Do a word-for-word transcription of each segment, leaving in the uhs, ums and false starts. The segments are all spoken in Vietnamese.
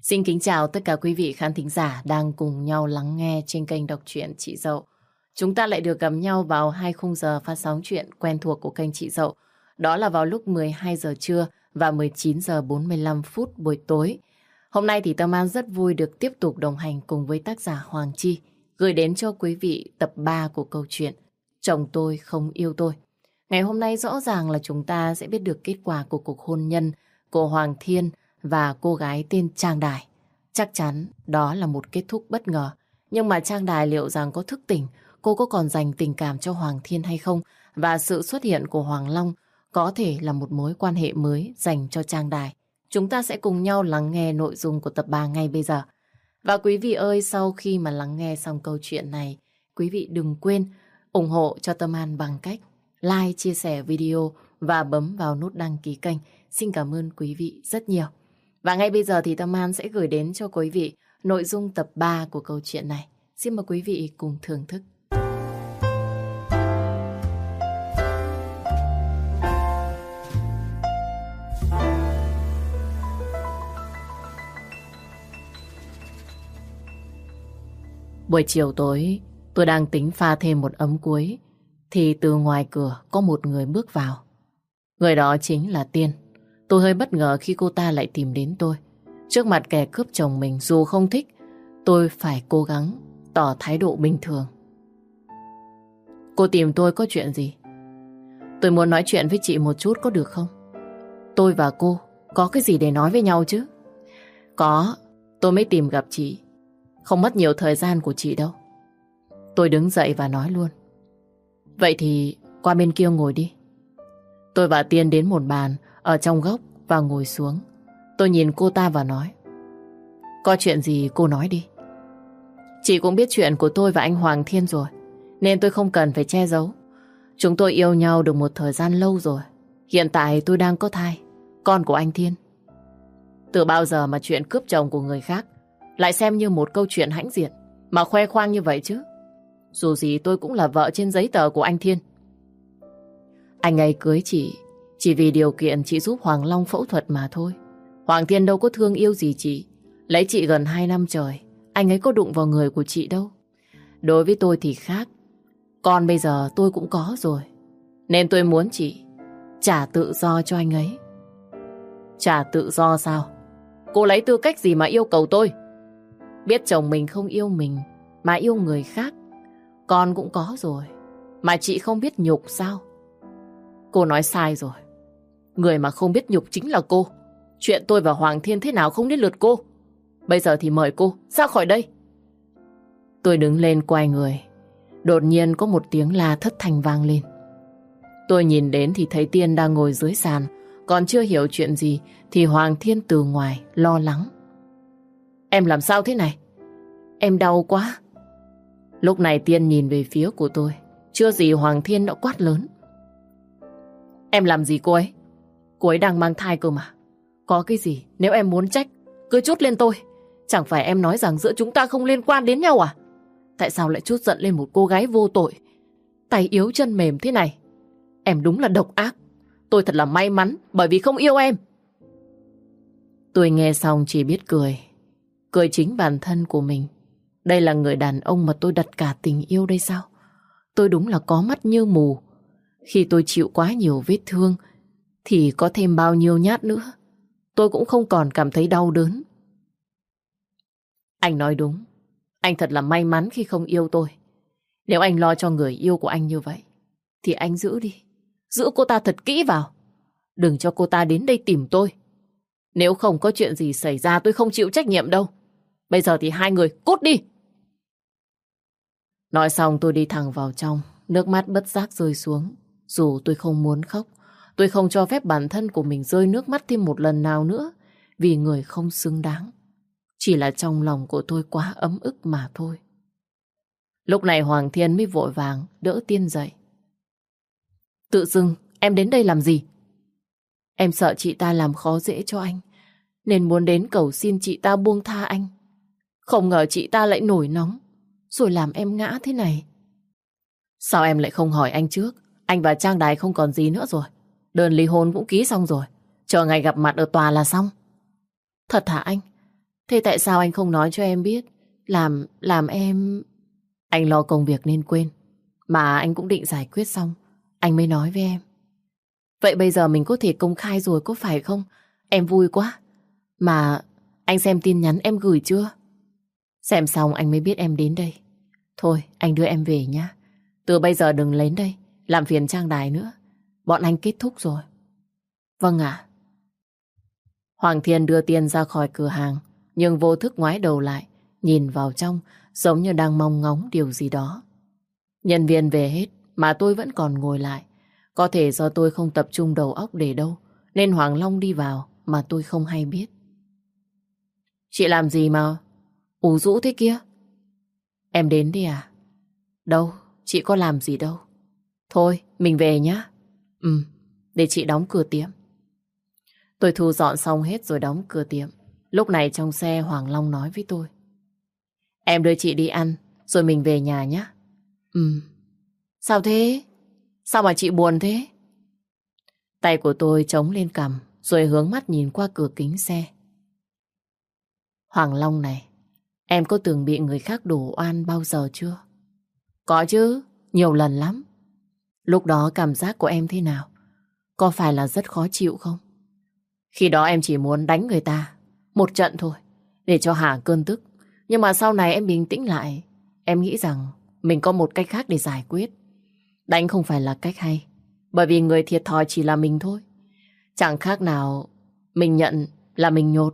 Xin kính chào tất cả quý vị khán thính giả đang cùng nhau lắng nghe trên kênh đọc truyện Chị Dậu. Chúng ta lại được gặp nhau vào hai khung giờ phát sóng truyện quen thuộc của kênh Chị Dậu. Đó là vào lúc mười hai giờ trưa và mười chín giờ bốn mươi lăm phút buổi tối. Hôm nay thì Tâm An rất vui được tiếp tục đồng hành cùng với tác giả Hoàng Chi, gửi đến cho quý vị tập ba của câu chuyện Chồng tôi không yêu tôi. Ngày hôm nay rõ ràng là chúng ta sẽ biết được kết quả của cuộc hôn nhân của Hoàng Thiên và cô gái tên Trang Đài. Chắc chắn đó là một kết thúc bất ngờ. Nhưng mà Trang Đài liệu rằng có thức tỉnh, cô có còn dành tình cảm cho Hoàng Thiên hay không? Và sự xuất hiện của Hoàng Long có thể là một mối quan hệ mới dành cho Trang Đài. Chúng ta sẽ cùng nhau lắng nghe nội dung của tập ba ngay bây giờ. Và quý vị ơi, sau khi mà lắng nghe xong câu chuyện này, quý vị đừng quên ủng hộ cho Tâm An bằng cách like, chia sẻ video và bấm vào nút đăng ký kênh. Xin cảm ơn quý vị rất nhiều. Và ngay bây giờ thì Tâm An sẽ gửi đến cho quý vị nội dung tập ba của câu chuyện này. Xin mời quý vị cùng thưởng thức. Buổi chiều tối, tôi đang tính pha thêm một ấm cuối, thì từ ngoài cửa có một người bước vào. Người đó chính là Tiên. Tôi hơi bất ngờ khi cô ta lại tìm đến tôi. Trước mặt kẻ cướp chồng mình, dù không thích, tôi phải cố gắng tỏ thái độ bình thường. Cô tìm tôi có chuyện gì? Tôi muốn nói chuyện với chị một chút có được không? Tôi và cô có cái gì để nói với nhau chứ? Có, tôi mới tìm gặp chị. Không mất nhiều thời gian của chị đâu. Tôi đứng dậy và nói luôn. Vậy thì qua bên kia ngồi đi. Tôi và Tiên đến một bàn ở trong góc và ngồi xuống. Tôi nhìn cô ta và nói. Có chuyện gì cô nói đi. Chị cũng biết chuyện của tôi và anh Hoàng Thiên rồi, nên tôi không cần phải che giấu. Chúng tôi yêu nhau được một thời gian lâu rồi. Hiện tại tôi đang có thai, con của anh Thiên. Từ bao giờ mà chuyện cướp chồng của người khác lại xem như một câu chuyện hãnh diện mà khoe khoang như vậy chứ? Dù gì tôi cũng là vợ trên giấy tờ của anh Thiên. Anh ấy cưới chị chỉ vì điều kiện chị giúp Hoàng Long phẫu thuật mà thôi. Hoàng Thiên đâu có thương yêu gì chị. Lấy chị gần hai năm trời, anh ấy có đụng vào người của chị đâu. Đối với tôi thì khác. Con bây giờ tôi cũng có rồi, nên tôi muốn chị trả tự do cho anh ấy. Trả tự do sao? Cô lấy tư cách gì mà yêu cầu tôi? Biết chồng mình không yêu mình mà yêu người khác. Con cũng có rồi mà chị không biết nhục sao? Cô nói sai rồi. Người mà không biết nhục chính là cô. Chuyện tôi và Hoàng Thiên thế nào không đến lượt cô. Bây giờ thì mời cô ra khỏi đây. Tôi đứng lên quay người. Đột nhiên có một tiếng la thất thanh vang lên. Tôi nhìn đến thì thấy Tiên đang ngồi dưới sàn. Còn chưa hiểu chuyện gì thì Hoàng Thiên từ ngoài lo lắng. Em làm sao thế này? Em đau quá. Lúc này Tiên nhìn về phía của tôi. Chưa gì Hoàng Thiên đã quát lớn. Em làm gì cô ấy? Cô ấy đang mang thai cơ mà. Có cái gì nếu em muốn trách cứ trút lên tôi. Chẳng phải em nói rằng giữa chúng ta không liên quan đến nhau à? Tại sao lại trút giận lên một cô gái vô tội, tay yếu chân mềm thế này? Em đúng là độc ác. Tôi thật là may mắn bởi vì không yêu em. Tôi nghe xong chỉ biết cười. Cười chính bản thân của mình. Đây là người đàn ông mà tôi đặt cả tình yêu đây sao? Tôi đúng là có mắt như mù. Khi tôi chịu quá nhiều vết thương thì có thêm bao nhiêu nhát nữa tôi cũng không còn cảm thấy đau đớn. Anh nói đúng. Anh thật là may mắn khi không yêu tôi. Nếu anh lo cho người yêu của anh như vậy thì anh giữ đi. Giữ cô ta thật kỹ vào. Đừng cho cô ta đến đây tìm tôi. Nếu không có chuyện gì xảy ra tôi không chịu trách nhiệm đâu. Bây giờ thì hai người cút đi. Nói xong tôi đi thẳng vào trong. Nước mắt bất giác rơi xuống. Dù tôi không muốn khóc, tôi không cho phép bản thân của mình rơi nước mắt thêm một lần nào nữa. Vì người không xứng đáng. Chỉ là trong lòng của tôi quá ấm ức mà thôi. Lúc này Hoàng Thiên mới vội vàng đỡ Tiên dậy. Tự dưng em đến đây làm gì? Em sợ chị ta làm khó dễ cho anh, nên muốn đến cầu xin chị ta buông tha anh. Không ngờ chị ta lại nổi nóng, rồi làm em ngã thế này. Sao em lại không hỏi anh trước? Anh và Trang Đài không còn gì nữa rồi. Đơn ly hôn cũng ký xong rồi. Chờ ngày gặp mặt ở tòa là xong. Thật hả anh? Thế tại sao anh không nói cho em biết? Làm, làm em... Anh lo công việc nên quên. Mà anh cũng định giải quyết xong, anh mới nói với em. Vậy bây giờ mình có thể công khai rồi có phải không? Em vui quá. Mà anh xem tin nhắn em gửi chưa? Xem xong anh mới biết em đến đây. Thôi anh đưa em về nhá. Từ bây giờ đừng lên đây làm phiền trang đài nữa. Bọn anh kết thúc rồi. Vâng ạ. Hoàng Thiên đưa Tiên ra khỏi cửa hàng, nhưng vô thức ngoái đầu lại, nhìn vào trong, giống như đang mong ngóng điều gì đó. Nhân viên về hết, mà tôi vẫn còn ngồi lại. Có thể do tôi không tập trung đầu óc để đâu, nên Hoàng Long đi vào mà tôi không hay biết. Chị làm gì mà ủ rũ thế kia? Em đến đi à? Đâu, chị có làm gì đâu. Thôi, mình về nhá. Ừ, để chị đóng cửa tiệm. Tôi thu dọn xong hết rồi đóng cửa tiệm. Lúc này trong xe Hoàng Long nói với tôi. Em đưa chị đi ăn, rồi mình về nhà nhé. Ừ. Sao thế? Sao mà chị buồn thế? Tay của tôi chống lên cằm, rồi hướng mắt nhìn qua cửa kính xe. Hoàng Long này, em có từng bị người khác đổ oan bao giờ chưa? Có chứ, nhiều lần lắm. Lúc đó cảm giác của em thế nào? Có phải là rất khó chịu không? Khi đó em chỉ muốn đánh người ta một trận thôi, để cho hả cơn tức. Nhưng mà sau này em bình tĩnh lại. Em nghĩ rằng mình có một cách khác để giải quyết. Đánh không phải là cách hay, bởi vì người thiệt thòi chỉ là mình thôi. Chẳng khác nào mình nhận là mình nhột.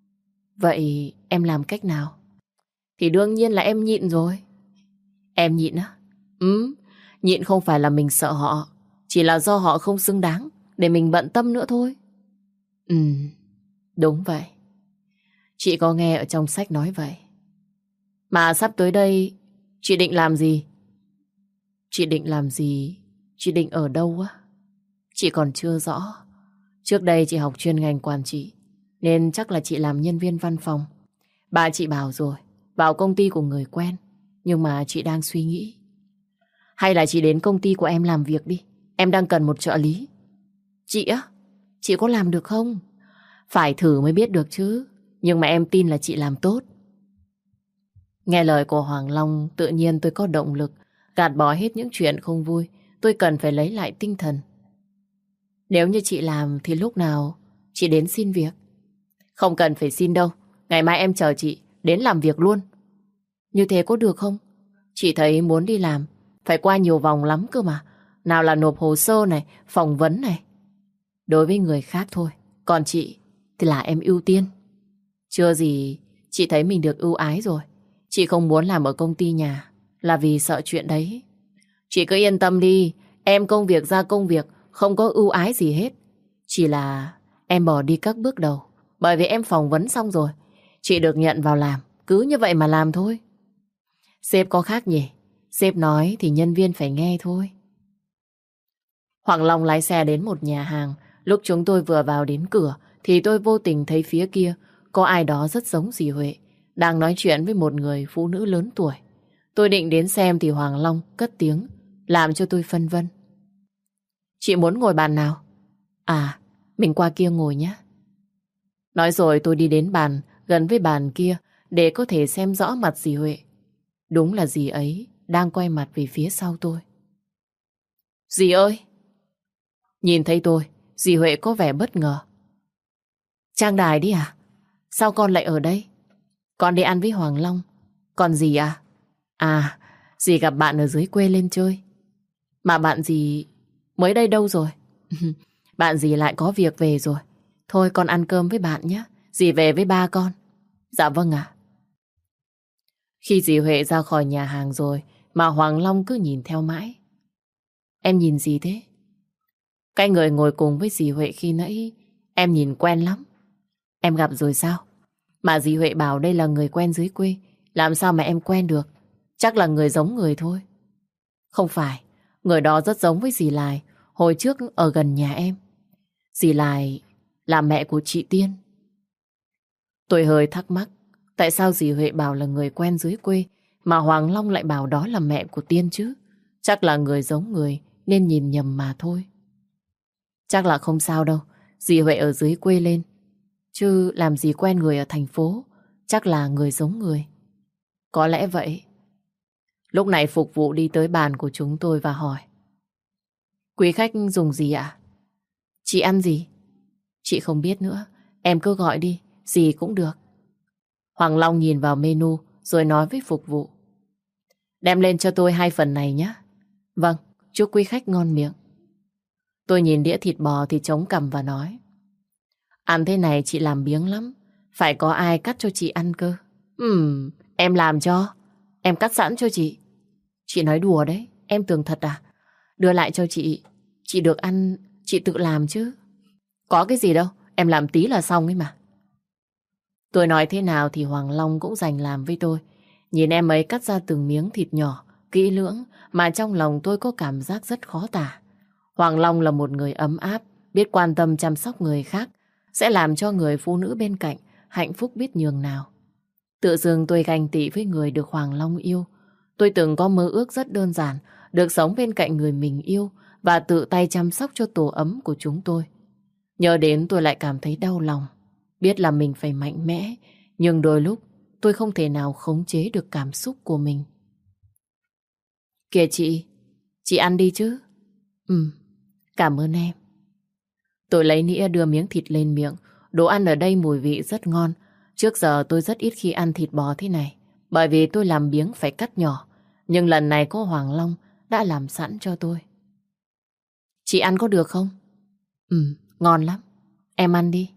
Vậy em làm cách nào? Thì đương nhiên là em nhịn rồi. Em nhịn á? Ừ, nhịn không phải là mình sợ họ, chỉ là do họ không xứng đáng để mình bận tâm nữa thôi. Ừ, đúng vậy. Chị có nghe ở trong sách nói vậy. Mà sắp tới đây chị định làm gì? Chị định làm gì? Chị định ở đâu á? Chị còn chưa rõ. Trước đây chị học chuyên ngành quản trị, nên chắc là chị làm nhân viên văn phòng. Bà chị bảo rồi, vào công ty của người quen. Nhưng mà chị đang suy nghĩ. Hay là chị đến công ty của em làm việc đi. Em đang cần một trợ lý. Chị á? Chị có làm được không? Phải thử mới biết được chứ. Nhưng mà em tin là chị làm tốt. Nghe lời của Hoàng Long, tự nhiên tôi có động lực gạt bỏ hết những chuyện không vui. Tôi cần phải lấy lại tinh thần. Nếu như chị làm thì lúc nào chị đến xin việc? Không cần phải xin đâu. Ngày mai em chờ chị đến làm việc luôn. Như thế có được không? Chị thấy muốn đi làm phải qua nhiều vòng lắm cơ mà. Nào là nộp hồ sơ này, phỏng vấn này. Đối với người khác thôi. Còn chị thì là em ưu tiên. Chưa gì chị thấy mình được ưu ái rồi. Chị không muốn làm ở công ty nhà là vì sợ chuyện đấy. Chị cứ yên tâm đi. Em công việc ra công việc, không có ưu ái gì hết. Chỉ là em bỏ đi các bước đầu. Bởi vì em phỏng vấn xong rồi. Chị được nhận vào làm. Cứ như vậy mà làm thôi. Sếp có khác nhỉ? Sếp nói thì nhân viên phải nghe thôi. Hoàng Long lái xe đến một nhà hàng. Lúc chúng tôi vừa vào đến cửa thì tôi vô tình thấy phía kia có ai đó rất giống dì Huệ đang nói chuyện với một người phụ nữ lớn tuổi. Tôi định đến xem thì Hoàng Long cất tiếng làm cho tôi phân vân. Chị muốn ngồi bàn nào? À, mình qua kia ngồi nhé. Nói rồi tôi đi đến bàn gần với bàn kia để có thể xem rõ mặt dì Huệ. Đúng là dì ấy đang quay mặt về phía sau tôi. Dì ơi! Nhìn thấy tôi, dì Huệ có vẻ bất ngờ. Trang Đài đi à? Sao con lại ở đây? Con đi ăn với Hoàng Long. Còn dì à? À, dì gặp bạn ở dưới quê lên chơi. Mà bạn dì mới đây đâu rồi? Bạn dì lại có việc về rồi. Thôi con ăn cơm với bạn nhé. Dì về với ba con. Dạ vâng ạ. Khi dì Huệ ra khỏi nhà hàng rồi mà Hoàng Long cứ nhìn theo mãi. Em nhìn gì thế? Cái người ngồi cùng với dì Huệ khi nãy em nhìn quen lắm. Em gặp rồi sao? Mà dì Huệ bảo đây là người quen dưới quê. Làm sao mà em quen được? Chắc là người giống người thôi. Không phải. Người đó rất giống với dì Lài hồi trước ở gần nhà em. Dì Lài là mẹ của chị Tiên. Tôi hơi thắc mắc. Tại sao dì Huệ bảo là người quen dưới quê mà Hoàng Long lại bảo đó là mẹ của Tiên chứ? Chắc là người giống người nên nhìn nhầm mà thôi. Chắc là không sao đâu. Dì Huệ ở dưới quê lên chứ làm gì quen người ở thành phố. chắc là người giống người. Có lẽ vậy. Lúc này phục vụ đi tới bàn của chúng tôi và hỏi: quý khách dùng gì ạ? Chị ăn gì? Chị không biết nữa. Em cứ gọi đi, gì cũng được. Hoàng Long nhìn vào menu rồi nói với phục vụ: đem lên cho tôi hai phần này nhé. Vâng, chúc quý khách ngon miệng. Tôi nhìn đĩa thịt bò thì chống cằm và nói: ăn thế này chị làm biếng lắm. Phải có ai cắt cho chị ăn cơ. Ừm, em làm cho. Em cắt sẵn cho chị. Chị nói đùa đấy, em tưởng thật à? Đưa lại cho chị. Chị được ăn, chị tự làm chứ. Có cái gì đâu, em làm tí là xong ấy mà. Tôi nói thế nào thì Hoàng Long cũng dành làm với tôi. Nhìn em ấy cắt ra từng miếng thịt nhỏ, kỹ lưỡng, mà trong lòng tôi có cảm giác rất khó tả. Hoàng Long là một người ấm áp, biết quan tâm chăm sóc người khác, sẽ làm cho người phụ nữ bên cạnh hạnh phúc biết nhường nào. Tự dưng tôi ganh tị với người được Hoàng Long yêu. Tôi từng có mơ ước rất đơn giản, được sống bên cạnh người mình yêu và tự tay chăm sóc cho tổ ấm của chúng tôi. Nhớ đến tôi lại cảm thấy đau lòng. Biết là mình phải mạnh mẽ, nhưng đôi lúc tôi không thể nào khống chế được cảm xúc của mình. Kìa chị, chị ăn đi chứ. Ừ, cảm ơn em. Tôi lấy nĩa đưa miếng thịt lên miệng. Đồ ăn ở đây mùi vị rất ngon. Trước giờ tôi rất ít khi ăn thịt bò thế này, bởi vì tôi làm biếng phải cắt nhỏ. Nhưng lần này có Hoàng Long đã làm sẵn cho tôi. Chị ăn có được không? Ừ, ngon lắm. Em ăn đi.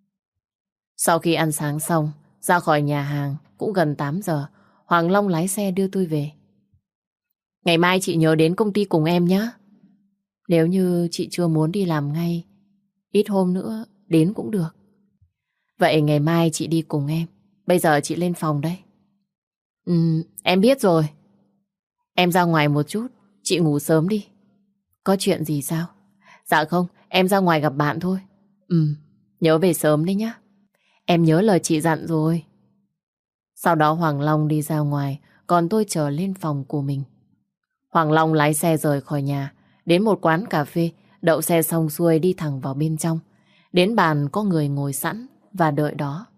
Sau khi ăn sáng xong, ra khỏi nhà hàng cũng gần tám giờ, Hoàng Long lái xe đưa tôi về. Ngày mai chị nhớ đến công ty cùng em nhé. Nếu như chị chưa muốn đi làm ngay, ít hôm nữa đến cũng được. Vậy ngày mai chị đi cùng em. Bây giờ chị lên phòng đây. Ừ, em biết rồi. Em ra ngoài một chút, chị ngủ sớm đi. Có chuyện gì sao? Dạ không, em ra ngoài gặp bạn thôi. Ừ, nhớ về sớm đấy nhá. Em nhớ lời chị dặn rồi. Sau đó Hoàng Long đi ra ngoài, còn tôi trở lên phòng của mình. Hoàng Long lái xe rời khỏi nhà, đến một quán cà phê, đậu xe xong xuôi đi thẳng vào bên trong. Đến bàn có người ngồi sẵn và đợi đó.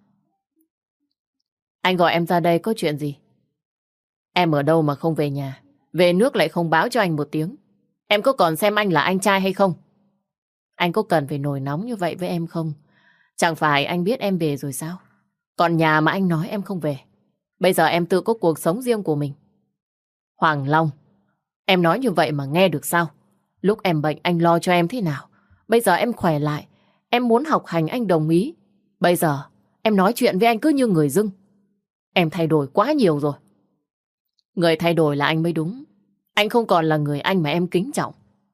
Anh gọi em ra đây có chuyện gì? Em ở đâu mà không về nhà? Về nước lại không báo cho anh một tiếng. Em có còn xem anh là anh trai hay không? Anh có cần phải nổi nóng như vậy với em không? Chẳng phải anh biết em về rồi sao? Còn nhà mà anh nói em không về. Bây giờ em tự có cuộc sống riêng của mình. Hoàng Long, em nói như vậy mà nghe được sao? Lúc em bệnh anh lo cho em thế nào? Bây giờ em khỏe lại, em muốn học hành anh đồng ý. Bây giờ em nói chuyện với anh cứ như người dưng. Em thay đổi quá nhiều rồi. Người thay đổi là anh mới đúng. Anh không còn là người anh mà em kính trọng.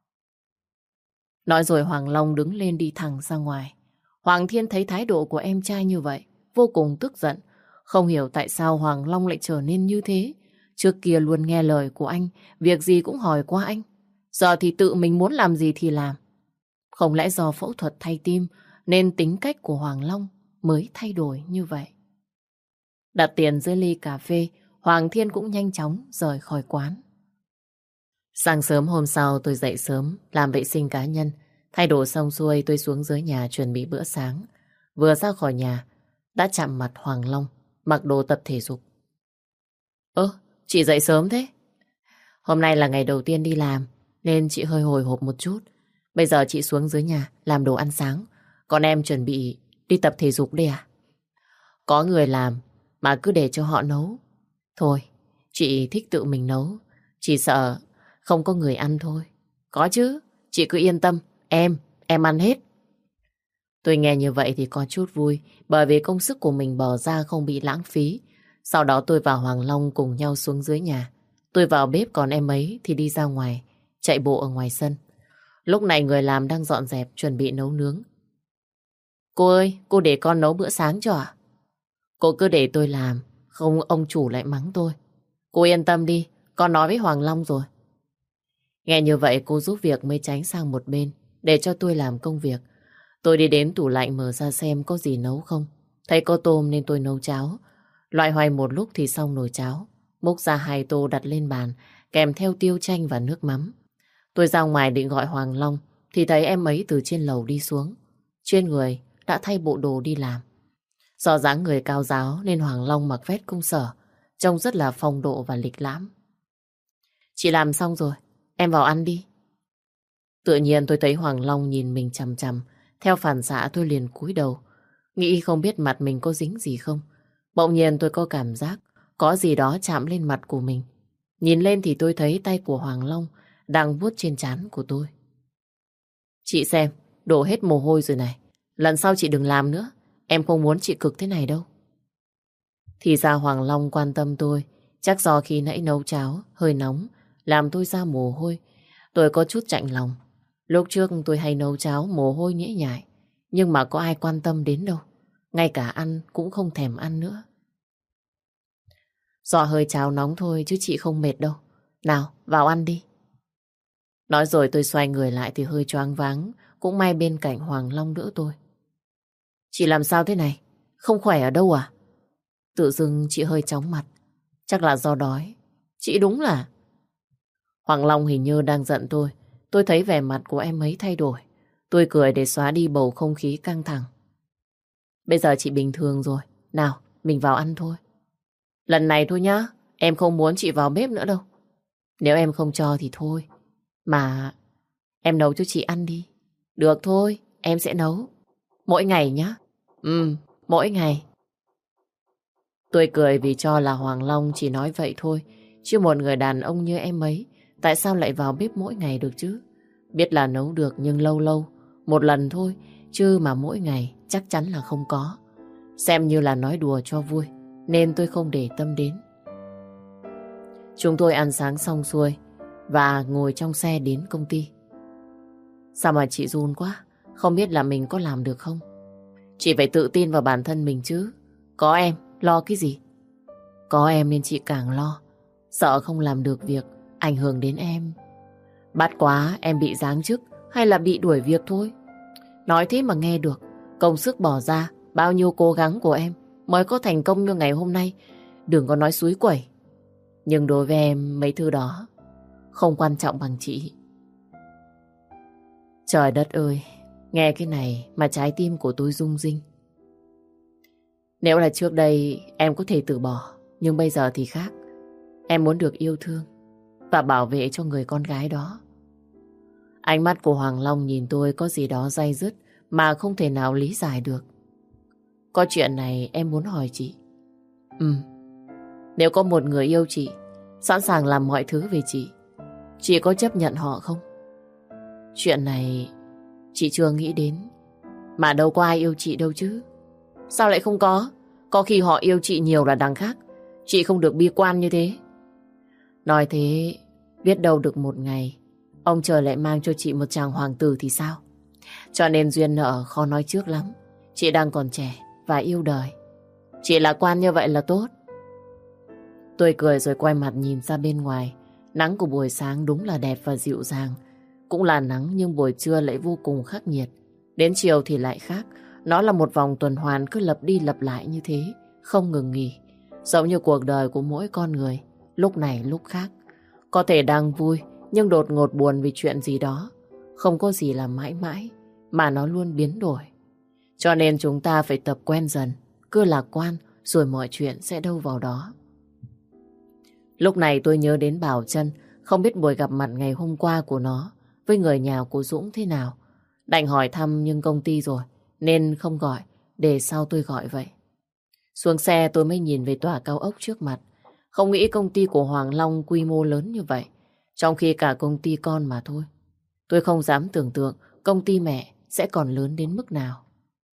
Nói rồi Hoàng Long đứng lên đi thẳng ra ngoài. Hoàng Thiên thấy thái độ của em trai như vậy, vô cùng tức giận. Không hiểu tại sao Hoàng Long lại trở nên như thế. Trước kia luôn nghe lời của anh, việc gì cũng hỏi qua anh. Giờ thì tự mình muốn làm gì thì làm. Không lẽ do phẫu thuật thay tim nên tính cách của Hoàng Long mới thay đổi như vậy. Đặt tiền dưới ly cà phê, Hoàng Thiên cũng nhanh chóng rời khỏi quán. Sáng sớm hôm sau tôi dậy sớm, làm vệ sinh cá nhân. Thay đồ xong xuôi tôi xuống dưới nhà chuẩn bị bữa sáng. Vừa ra khỏi nhà, đã chạm mặt Hoàng Long, mặc đồ tập thể dục. Ơ, chị dậy sớm thế? Hôm nay là ngày đầu tiên đi làm, nên chị hơi hồi hộp một chút. Bây giờ chị xuống dưới nhà làm đồ ăn sáng. Còn em chuẩn bị đi tập thể dục đây à? Có người làm mà cứ để cho họ nấu. Thôi, chị thích tự mình nấu. Chỉ sợ không có người ăn thôi. Có chứ, chị cứ yên tâm. Em, em ăn hết. Tôi nghe như vậy thì có chút vui, bởi vì công sức của mình bỏ ra không bị lãng phí. Sau đó tôi và Hoàng Long cùng nhau xuống dưới nhà. Tôi vào bếp, còn em ấy thì đi ra ngoài, chạy bộ ở ngoài sân. Lúc này người làm đang dọn dẹp chuẩn bị nấu nướng. Cô ơi, cô để con nấu bữa sáng cho ạ? Cô cứ để tôi làm, không ông chủ lại mắng tôi. Cô yên tâm đi, con nói với Hoàng Long rồi. Nghe như vậy cô giúp việc mới tránh sang một bên để cho tôi làm công việc. Tôi đi đến tủ lạnh mở ra xem có gì nấu không. Thấy có tôm nên tôi nấu cháo. Loại hoài một lúc thì xong nồi cháo. Múc ra hai tô đặt lên bàn, kèm theo tiêu chanh và nước mắm. Tôi ra ngoài định gọi Hoàng Long thì thấy em ấy từ trên lầu đi xuống. Trên người đã thay bộ đồ đi làm. Do dáng người cao ráo nên Hoàng Long mặc vest công sở, trông rất là phong độ và lịch lãm. Chị làm xong rồi, em vào ăn đi. Tự nhiên tôi thấy Hoàng Long nhìn mình chằm chằm, theo phản xạ tôi liền cúi đầu, nghĩ không biết mặt mình có dính gì không. Bỗng nhiên tôi có cảm giác có gì đó chạm lên mặt của mình. Nhìn lên thì tôi thấy tay của Hoàng Long đang vuốt trên trán của tôi. Chị xem, đổ hết mồ hôi rồi này. Lần sau chị đừng làm nữa. Em không muốn chị cực thế này đâu. Thì ra Hoàng Long quan tâm tôi. Chắc do khi nãy nấu cháo hơi nóng làm tôi ra mồ hôi. Tôi có chút chạnh lòng. Lúc trước tôi hay nấu cháo mồ hôi nhễ nhại, nhưng mà có ai quan tâm đến đâu. Ngay cả ăn cũng không thèm ăn nữa. Do hơi cháo nóng thôi chứ chị không mệt đâu. Nào, vào ăn đi. Nói rồi tôi xoay người lại thì hơi choáng váng. Cũng may bên cạnh Hoàng Long đỡ tôi. Chị làm sao thế này? Không khỏe ở đâu à? Tự dưng chị hơi chóng mặt. Chắc là do đói. Chị đúng là... Hoàng Long hình như đang giận tôi. Tôi thấy vẻ mặt của em ấy thay đổi. Tôi cười để xóa đi bầu không khí căng thẳng. Bây giờ chị bình thường rồi. Nào, mình vào ăn thôi. Lần này thôi nhá. Em không muốn chị vào bếp nữa đâu. Nếu em không cho thì thôi. Mà em nấu cho chị ăn đi. Được thôi, em sẽ nấu. Mỗi ngày nhá. Ừ, mỗi ngày. Tôi cười vì cho là Hoàng Long chỉ nói vậy thôi. Chứ một người đàn ông như em ấy, tại sao lại vào bếp mỗi ngày được chứ? Biết là nấu được nhưng lâu lâu, một lần thôi. Chứ mà mỗi ngày chắc chắn là không có. Xem như là nói đùa cho vui, nên tôi không để tâm đến. Chúng tôi ăn sáng xong xuôi và ngồi trong xe đến công ty. Sao mà chị run quá? Không biết là mình có làm được không? Chị phải tự tin vào bản thân mình chứ. Có em, lo cái gì? Có em nên chị càng lo. Sợ không làm được việc, ảnh hưởng đến em. Bắt quá em bị giáng chức hay là bị đuổi việc thôi. Nói thế mà nghe được. Công sức bỏ ra, bao nhiêu cố gắng của em mới có thành công như ngày hôm nay. Đừng có nói suối quẩy. Nhưng đối với em mấy thứ đó không quan trọng bằng chị. Trời đất ơi, nghe cái này mà trái tim của tôi rung rinh. Nếu là trước đây em có thể từ bỏ, nhưng bây giờ thì khác. Em muốn được yêu thương và bảo vệ cho người con gái đó. Ánh mắt của Hoàng Long nhìn tôi có gì đó day dứt mà không thể nào lý giải được. Có chuyện này em muốn hỏi chị. Ừ, nếu có một người yêu chị, sẵn sàng làm mọi thứ vì chị, chị có chấp nhận họ không? Chuyện này chị chưa nghĩ đến. Mà đâu có ai yêu chị đâu chứ. Sao lại không có? Có khi họ yêu chị nhiều là đằng khác. Chị không được bi quan như thế. Nói thế, biết đâu được một ngày ông trời lại mang cho chị một chàng hoàng tử thì sao? Cho nên duyên nợ khó nói trước lắm. Chị đang còn trẻ và yêu đời. Chị lạc quan như vậy là tốt. Tôi cười rồi quay mặt nhìn ra bên ngoài. Nắng của buổi sáng đúng là đẹp và dịu dàng. Cũng là nắng nhưng buổi trưa lại vô cùng khắc nghiệt. Đến chiều thì lại khác. Nó là một vòng tuần hoàn cứ lặp đi lặp lại như thế, không ngừng nghỉ. Giống như cuộc đời của mỗi con người, lúc này lúc khác. Có thể đang vui, nhưng đột ngột buồn vì chuyện gì đó. Không có gì là mãi mãi, mà nó luôn biến đổi. Cho nên chúng ta phải tập quen dần, cứ lạc quan, rồi mọi chuyện sẽ đâu vào đó. Lúc này tôi nhớ đến Bảo Trân, không biết buổi gặp mặt ngày hôm qua của nó với người nhà của Dũng thế nào. Đành hỏi thăm nhưng công ty rồi, nên không gọi, để sau tôi gọi vậy. Xuống xe tôi mới nhìn về tòa cao ốc trước mặt. Không nghĩ công ty của Hoàng Long quy mô lớn như vậy, trong khi cả công ty con mà thôi. Tôi không dám tưởng tượng công ty mẹ sẽ còn lớn đến mức nào.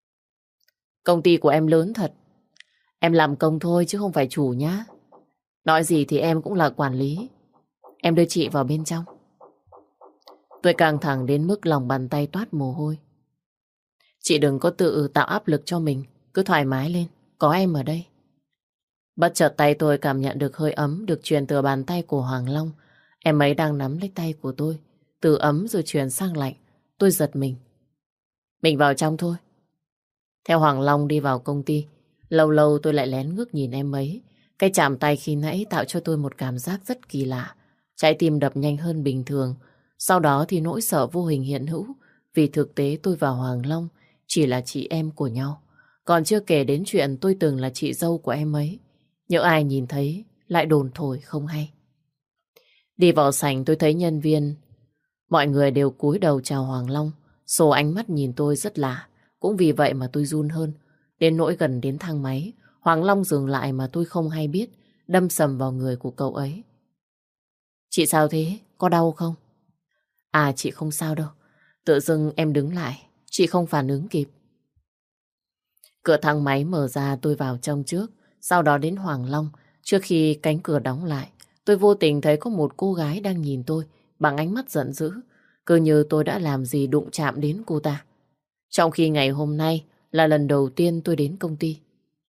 Công ty của em lớn thật. Em làm công thôi chứ không phải chủ nhá. Nói gì thì em cũng là quản lý. Em đưa chị vào bên trong. Tôi căng thẳng đến mức lòng bàn tay toát mồ hôi. Chị đừng có tự tạo áp lực cho mình, cứ thoải mái lên, có em ở đây. Bất chợt tay tôi cảm nhận được hơi ấm được truyền từ bàn tay của Hoàng Long. Em ấy đang nắm lấy tay của tôi, từ ấm rồi truyền sang lạnh. Tôi giật mình. Mình vào trong thôi. Theo Hoàng Long đi vào công ty, lâu lâu tôi lại lén ngước nhìn em ấy. Cái chạm tay khi nãy tạo cho tôi một cảm giác rất kỳ lạ. Trái tim đập nhanh hơn bình thường. Sau đó thì nỗi sợ vô hình hiện hữu. Vì thực tế tôi và Hoàng Long chỉ là chị em của nhau. Còn chưa kể đến chuyện tôi từng là chị dâu của em ấy. Nhỡ ai nhìn thấy lại đồn thổi không hay. Đi vào sảnh tôi thấy nhân viên, mọi người đều cúi đầu chào Hoàng Long. Số ánh mắt nhìn tôi rất lạ. Cũng vì vậy mà tôi run hơn. Đến nỗi gần đến thang máy, Hoàng Long dừng lại mà tôi không hay biết, đâm sầm vào người của cậu ấy. Chị sao thế? Có đau không? À chị không sao đâu. Tự dưng em đứng lại, chị không phản ứng kịp. Cửa thang máy mở ra tôi vào trong trước, sau đó đến Hoàng Long. Trước khi cánh cửa đóng lại, tôi vô tình thấy có một cô gái đang nhìn tôi bằng ánh mắt giận dữ, cứ như tôi đã làm gì đụng chạm đến cô ta. Trong khi ngày hôm nay là lần đầu tiên tôi đến công ty.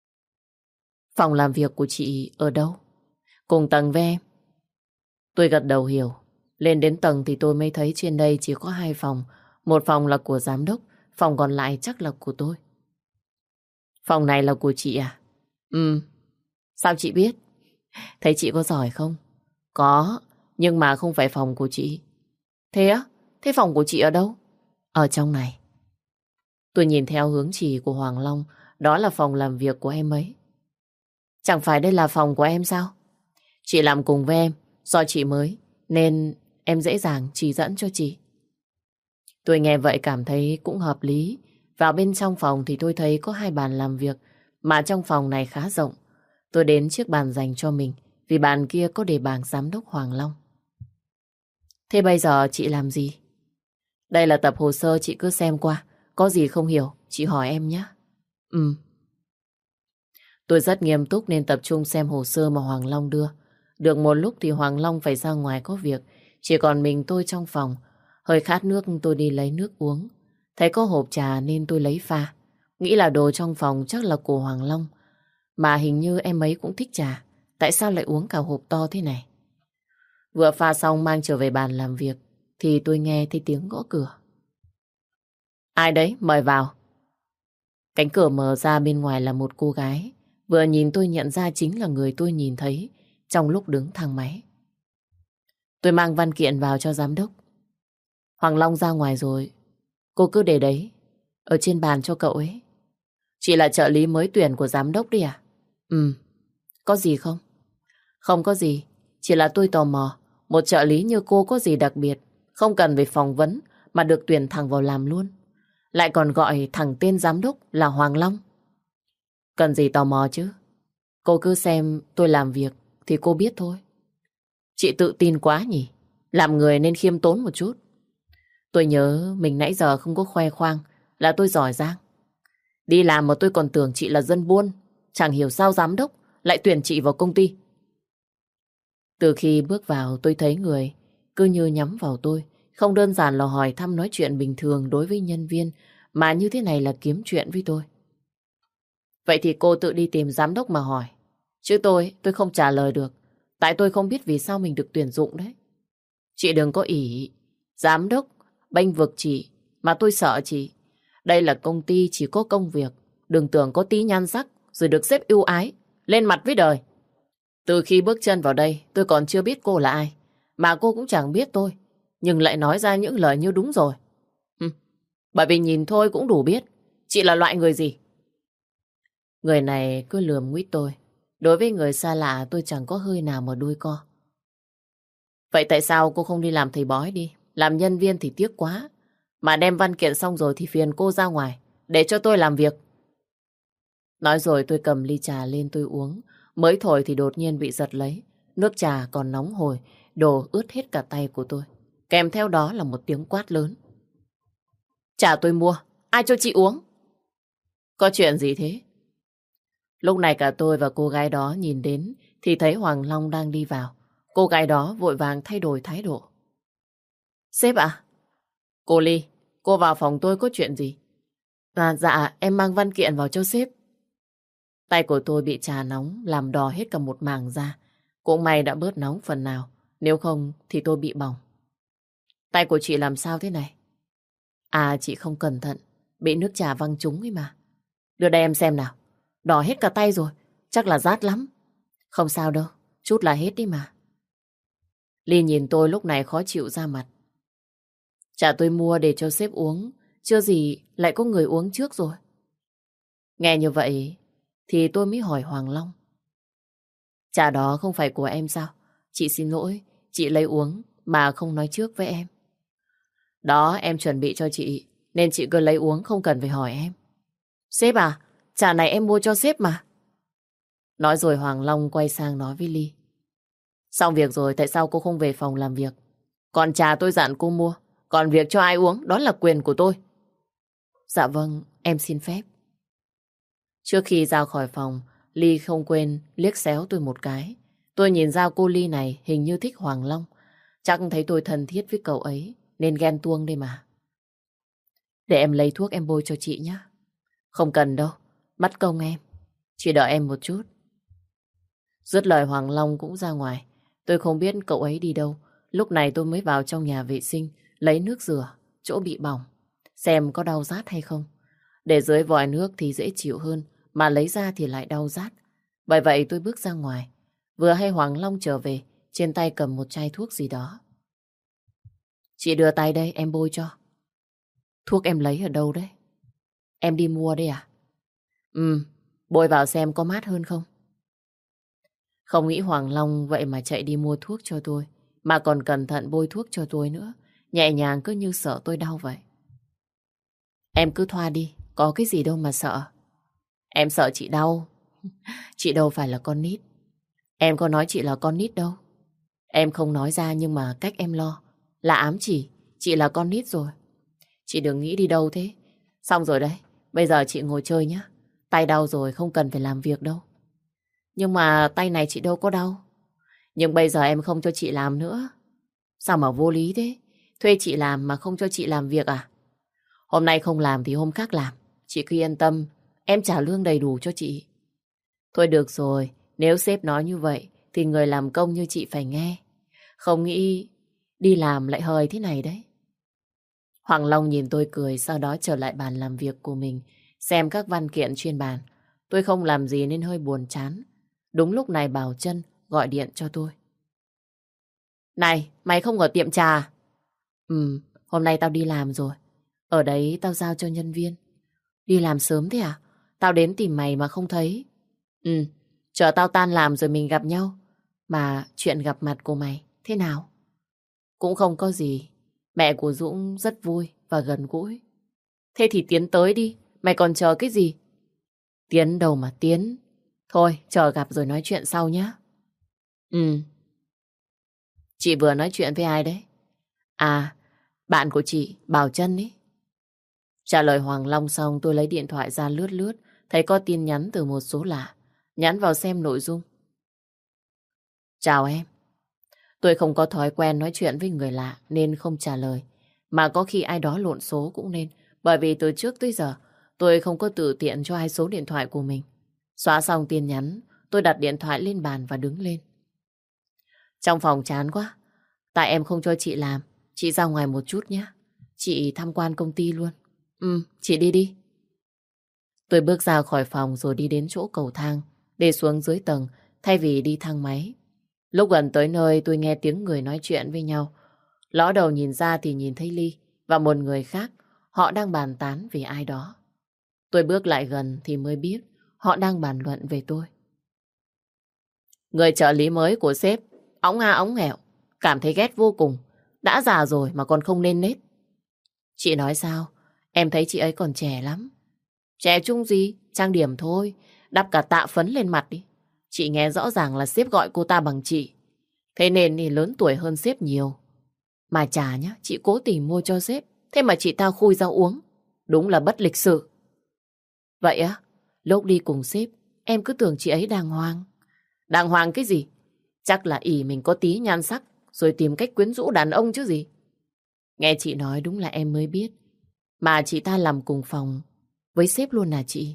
Phòng làm việc của chị ở đâu? Cùng tầng với em. Tôi gật đầu hiểu. Lên đến tầng thì tôi mới thấy trên đây chỉ có hai phòng. Một phòng là của giám đốc, phòng còn lại chắc là của tôi. Phòng này là của chị à? Ừ. Sao chị biết? Thấy chị có giỏi không? Có, nhưng mà không phải phòng của chị. Thế á? Thế phòng của chị ở đâu? Ở trong này. Tôi nhìn theo hướng chỉ của Hoàng Long, đó là phòng làm việc của em ấy. Chẳng phải đây là phòng của em sao? Chị làm cùng với em, do chị mới, nên em dễ dàng chỉ dẫn cho chị. Tôi nghe vậy cảm thấy cũng hợp lý. Vào bên trong phòng thì tôi thấy có hai bàn làm việc, mà trong phòng này khá rộng. Tôi đến chiếc bàn dành cho mình, vì bàn kia có đề bảng giám đốc Hoàng Long. Thế bây giờ chị làm gì? Đây là tập hồ sơ, chị cứ xem qua. Có gì không hiểu, chị hỏi em nhé. Ừ. Tôi rất nghiêm túc nên tập trung xem hồ sơ mà Hoàng Long đưa. Được một lúc thì Hoàng Long phải ra ngoài có việc. Chỉ còn mình tôi trong phòng. Hơi khát nước tôi đi lấy nước uống. Thấy có hộp trà nên tôi lấy pha. Nghĩ là đồ trong phòng chắc là của Hoàng Long. Mà hình như em ấy cũng thích trà. Tại sao lại uống cả hộp to thế này? Vừa pha xong mang trở về bàn làm việc thì tôi nghe thấy tiếng gõ cửa. Ai đấy? Mời vào. Cánh cửa mở ra, bên ngoài là một cô gái. Vừa nhìn tôi nhận ra chính là người tôi nhìn thấy trong lúc đứng thang máy. Tôi mang văn kiện vào cho giám đốc. Hoàng Long ra ngoài rồi. Cô cứ để đấy, ở trên bàn cho cậu ấy. Chị là trợ lý mới tuyển của giám đốc đi à? Ừ. Có gì không? Không có gì. Chỉ là tôi tò mò. Một trợ lý như cô có gì đặc biệt, không cần phải phỏng vấn mà được tuyển thẳng vào làm luôn. Lại còn gọi thẳng tên giám đốc là Hoàng Long. Cần gì tò mò chứ? Cô cứ xem tôi làm việc thì cô biết thôi. Chị tự tin quá nhỉ? Làm người nên khiêm tốn một chút. Tôi nhớ mình nãy giờ không có khoe khoang là tôi giỏi giang. Đi làm mà tôi còn tưởng chị là dân buôn. Chẳng hiểu sao giám đốc lại tuyển chị vào công ty. Từ khi bước vào tôi thấy người cứ như nhắm vào tôi. Không đơn giản là hỏi thăm nói chuyện bình thường đối với nhân viên, mà như thế này là kiếm chuyện với tôi. Vậy thì cô tự đi tìm giám đốc mà hỏi. Chứ tôi, tôi không trả lời được. Tại tôi không biết vì sao mình được tuyển dụng đấy. Chị đừng có ỷ. Giám đốc bênh vực chị, mà tôi sợ chị. Đây là công ty chỉ có công việc. Đừng tưởng có tí nhan sắc rồi được sếp ưu ái, lên mặt với đời. Từ khi bước chân vào đây, tôi còn chưa biết cô là ai. Mà cô cũng chẳng biết tôi, nhưng lại nói ra những lời như đúng rồi. Hừm, bởi vì nhìn thôi cũng đủ biết chị là loại người gì. Người này cứ lườm nguýt tôi. Đối với người xa lạ tôi chẳng có hơi nào mà đuôi co. Vậy tại sao cô không đi làm thầy bói đi? Làm nhân viên thì tiếc quá. Mà đem văn kiện xong rồi thì phiền cô ra ngoài để cho tôi làm việc. Nói rồi tôi cầm ly trà lên tôi uống. Mới thổi thì đột nhiên bị giật lấy. Nước trà còn nóng hổi, đổ ướt hết cả tay của tôi. Kèm theo đó là một tiếng quát lớn. Trà tôi mua, ai cho chị uống? Có chuyện gì thế? Lúc này cả tôi và cô gái đó nhìn đến thì thấy Hoàng Long đang đi vào. Cô gái đó vội vàng thay đổi thái độ. Sếp ạ? Cô Ly, cô vào phòng tôi có chuyện gì? À, dạ, em mang văn kiện vào cho sếp. Tay của tôi bị trà nóng làm đỏ hết cả một mảng da. Cũng may đã bớt nóng phần nào. Nếu không thì tôi bị bỏng. Tay của chị làm sao thế này? À, chị không cẩn thận, bị nước trà văng trúng ấy mà. Đưa đây em xem nào. Đỏ hết cả tay rồi, chắc là rát lắm. Không sao đâu, chút là hết đi mà. Ly nhìn tôi lúc này khó chịu ra mặt. Trà tôi mua để cho sếp uống, chưa gì lại có người uống trước rồi. Nghe như vậy thì tôi mới hỏi Hoàng Long. Trà đó không phải của em sao? Chị xin lỗi, chị lấy uống mà không nói trước với em. Đó em chuẩn bị cho chị, nên chị cứ lấy uống không cần phải hỏi em. Sếp à, trà này em mua cho sếp mà. Nói rồi Hoàng Long quay sang nói với Ly. Xong việc rồi tại sao cô không về phòng làm việc? Còn trà tôi dặn cô mua, còn việc cho ai uống đó là quyền của tôi. Dạ vâng, em xin phép. Trước khi ra khỏi phòng, Ly không quên liếc xéo tôi một cái. Tôi nhìn ra cô Ly này hình như thích Hoàng Long. Chắc thấy tôi thân thiết với cậu ấy, nên ghen tuông đây mà. Để em lấy thuốc em bôi cho chị nhé. Không cần đâu, mất công em. Chị đợi em một chút. Dứt lời Hoàng Long cũng ra ngoài. Tôi không biết cậu ấy đi đâu. Lúc này tôi mới vào trong nhà vệ sinh, lấy nước rửa, chỗ bị bỏng. Xem có đau rát hay không. Để dưới vòi nước thì dễ chịu hơn, mà lấy ra thì lại đau rát. Bởi vậy tôi bước ra ngoài. Vừa hay Hoàng Long trở về, trên tay cầm một chai thuốc gì đó. Chị đưa tay đây, em bôi cho. Thuốc em lấy ở đâu đấy? Em đi mua đây à? Ừ, bôi vào xem có mát hơn không? Không nghĩ Hoàng Long vậy mà chạy đi mua thuốc cho tôi, mà còn cẩn thận bôi thuốc cho tôi nữa. Nhẹ nhàng cứ như sợ tôi đau vậy. Em cứ thoa đi, có cái gì đâu mà sợ. Em sợ chị đau. Chị đâu phải là con nít. Em có nói chị là con nít đâu. Em không nói ra nhưng mà cách em lo là ám chỉ chị là con nít rồi. Chị đừng nghĩ đi đâu thế. Xong rồi đấy, bây giờ chị ngồi chơi nhé. Tay đau rồi không cần phải làm việc đâu. Nhưng mà tay này chị đâu có đau. Nhưng bây giờ em không cho chị làm nữa. Sao mà vô lý thế? Thuê chị làm mà không cho chị làm việc à? Hôm nay không làm thì hôm khác làm. Chị cứ yên tâm, em trả lương đầy đủ cho chị. Thôi được rồi, nếu sếp nói như vậy thì người làm công như chị phải nghe. Không nghĩ đi làm lại hời thế này đấy. Hoàng Long nhìn tôi cười, sau đó trở lại bàn làm việc của mình, xem các văn kiện trên bàn. Tôi không làm gì nên hơi buồn chán. Đúng lúc này Bảo Trân gọi điện cho tôi. Này, mày không ở tiệm trà à? Ừ, hôm nay tao đi làm rồi. Ở đấy tao giao cho nhân viên. Đi làm sớm thế à? Tao đến tìm mày mà không thấy. Ừ, chờ tao tan làm rồi mình gặp nhau. Mà chuyện gặp mặt của mày thế nào? Cũng không có gì. Mẹ của Dũng rất vui và gần gũi. Thế thì tiến tới đi. Mày còn chờ cái gì? Tiến đâu mà tiến. Thôi, chờ gặp rồi nói chuyện sau nhé. Ừ. Chị vừa nói chuyện với ai đấy? À, bạn của chị, Bảo Trân ấy. Trả lời Hoàng Long xong tôi lấy điện thoại ra lướt lướt. Thấy có tin nhắn từ một số lạ. Nhắn vào xem nội dung. Chào em. Tôi không có thói quen nói chuyện với người lạ nên không trả lời. Mà có khi ai đó lộn số cũng nên. Bởi vì từ trước tới giờ tôi không có tự tiện cho ai số điện thoại của mình. Xóa xong tin nhắn, tôi đặt điện thoại lên bàn và đứng lên. Trong phòng chán quá. Tại em không cho chị làm, chị ra ngoài một chút nhé. Chị tham quan công ty luôn. Ừ, chị đi đi. Tôi bước ra khỏi phòng rồi đi đến chỗ cầu thang để xuống dưới tầng thay vì đi thang máy. Lúc gần tới nơi tôi nghe tiếng người nói chuyện với nhau. Ló đầu nhìn ra thì nhìn thấy Ly và một người khác. Họ đang bàn tán về ai đó. Tôi bước lại gần thì mới biết họ đang bàn luận về tôi. Người trợ lý mới của sếp, óng nga óng nghẹo, cảm thấy ghét vô cùng. Đã già rồi mà còn không nên nết. Chị nói sao? Em thấy chị ấy còn trẻ lắm. Trẻ trung gì? Trang điểm thôi. Đắp cả tạ phấn lên mặt đi. Chị nghe rõ ràng là sếp gọi cô ta bằng chị. Thế nên thì lớn tuổi hơn sếp nhiều. Mà trà nhá, chị cố tình mua cho sếp. Thế mà chị ta khui ra uống. Đúng là bất lịch sự. Vậy á? Lúc đi cùng sếp, em cứ tưởng chị ấy đàng hoàng. Đàng hoàng cái gì? Chắc là ỷ mình có tí nhan sắc rồi tìm cách quyến rũ đàn ông chứ gì. Nghe chị nói đúng là em mới biết. Mà chị ta làm cùng phòng với sếp luôn à chị?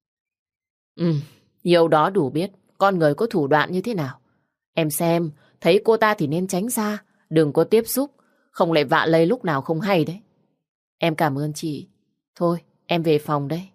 Ừ, nhiều đó đủ biết con người có thủ đoạn như thế nào. Em xem, thấy cô ta thì nên tránh xa, đừng có tiếp xúc, không lại vạ lây lúc nào không hay đấy. Em cảm ơn chị. Thôi, em về phòng đây.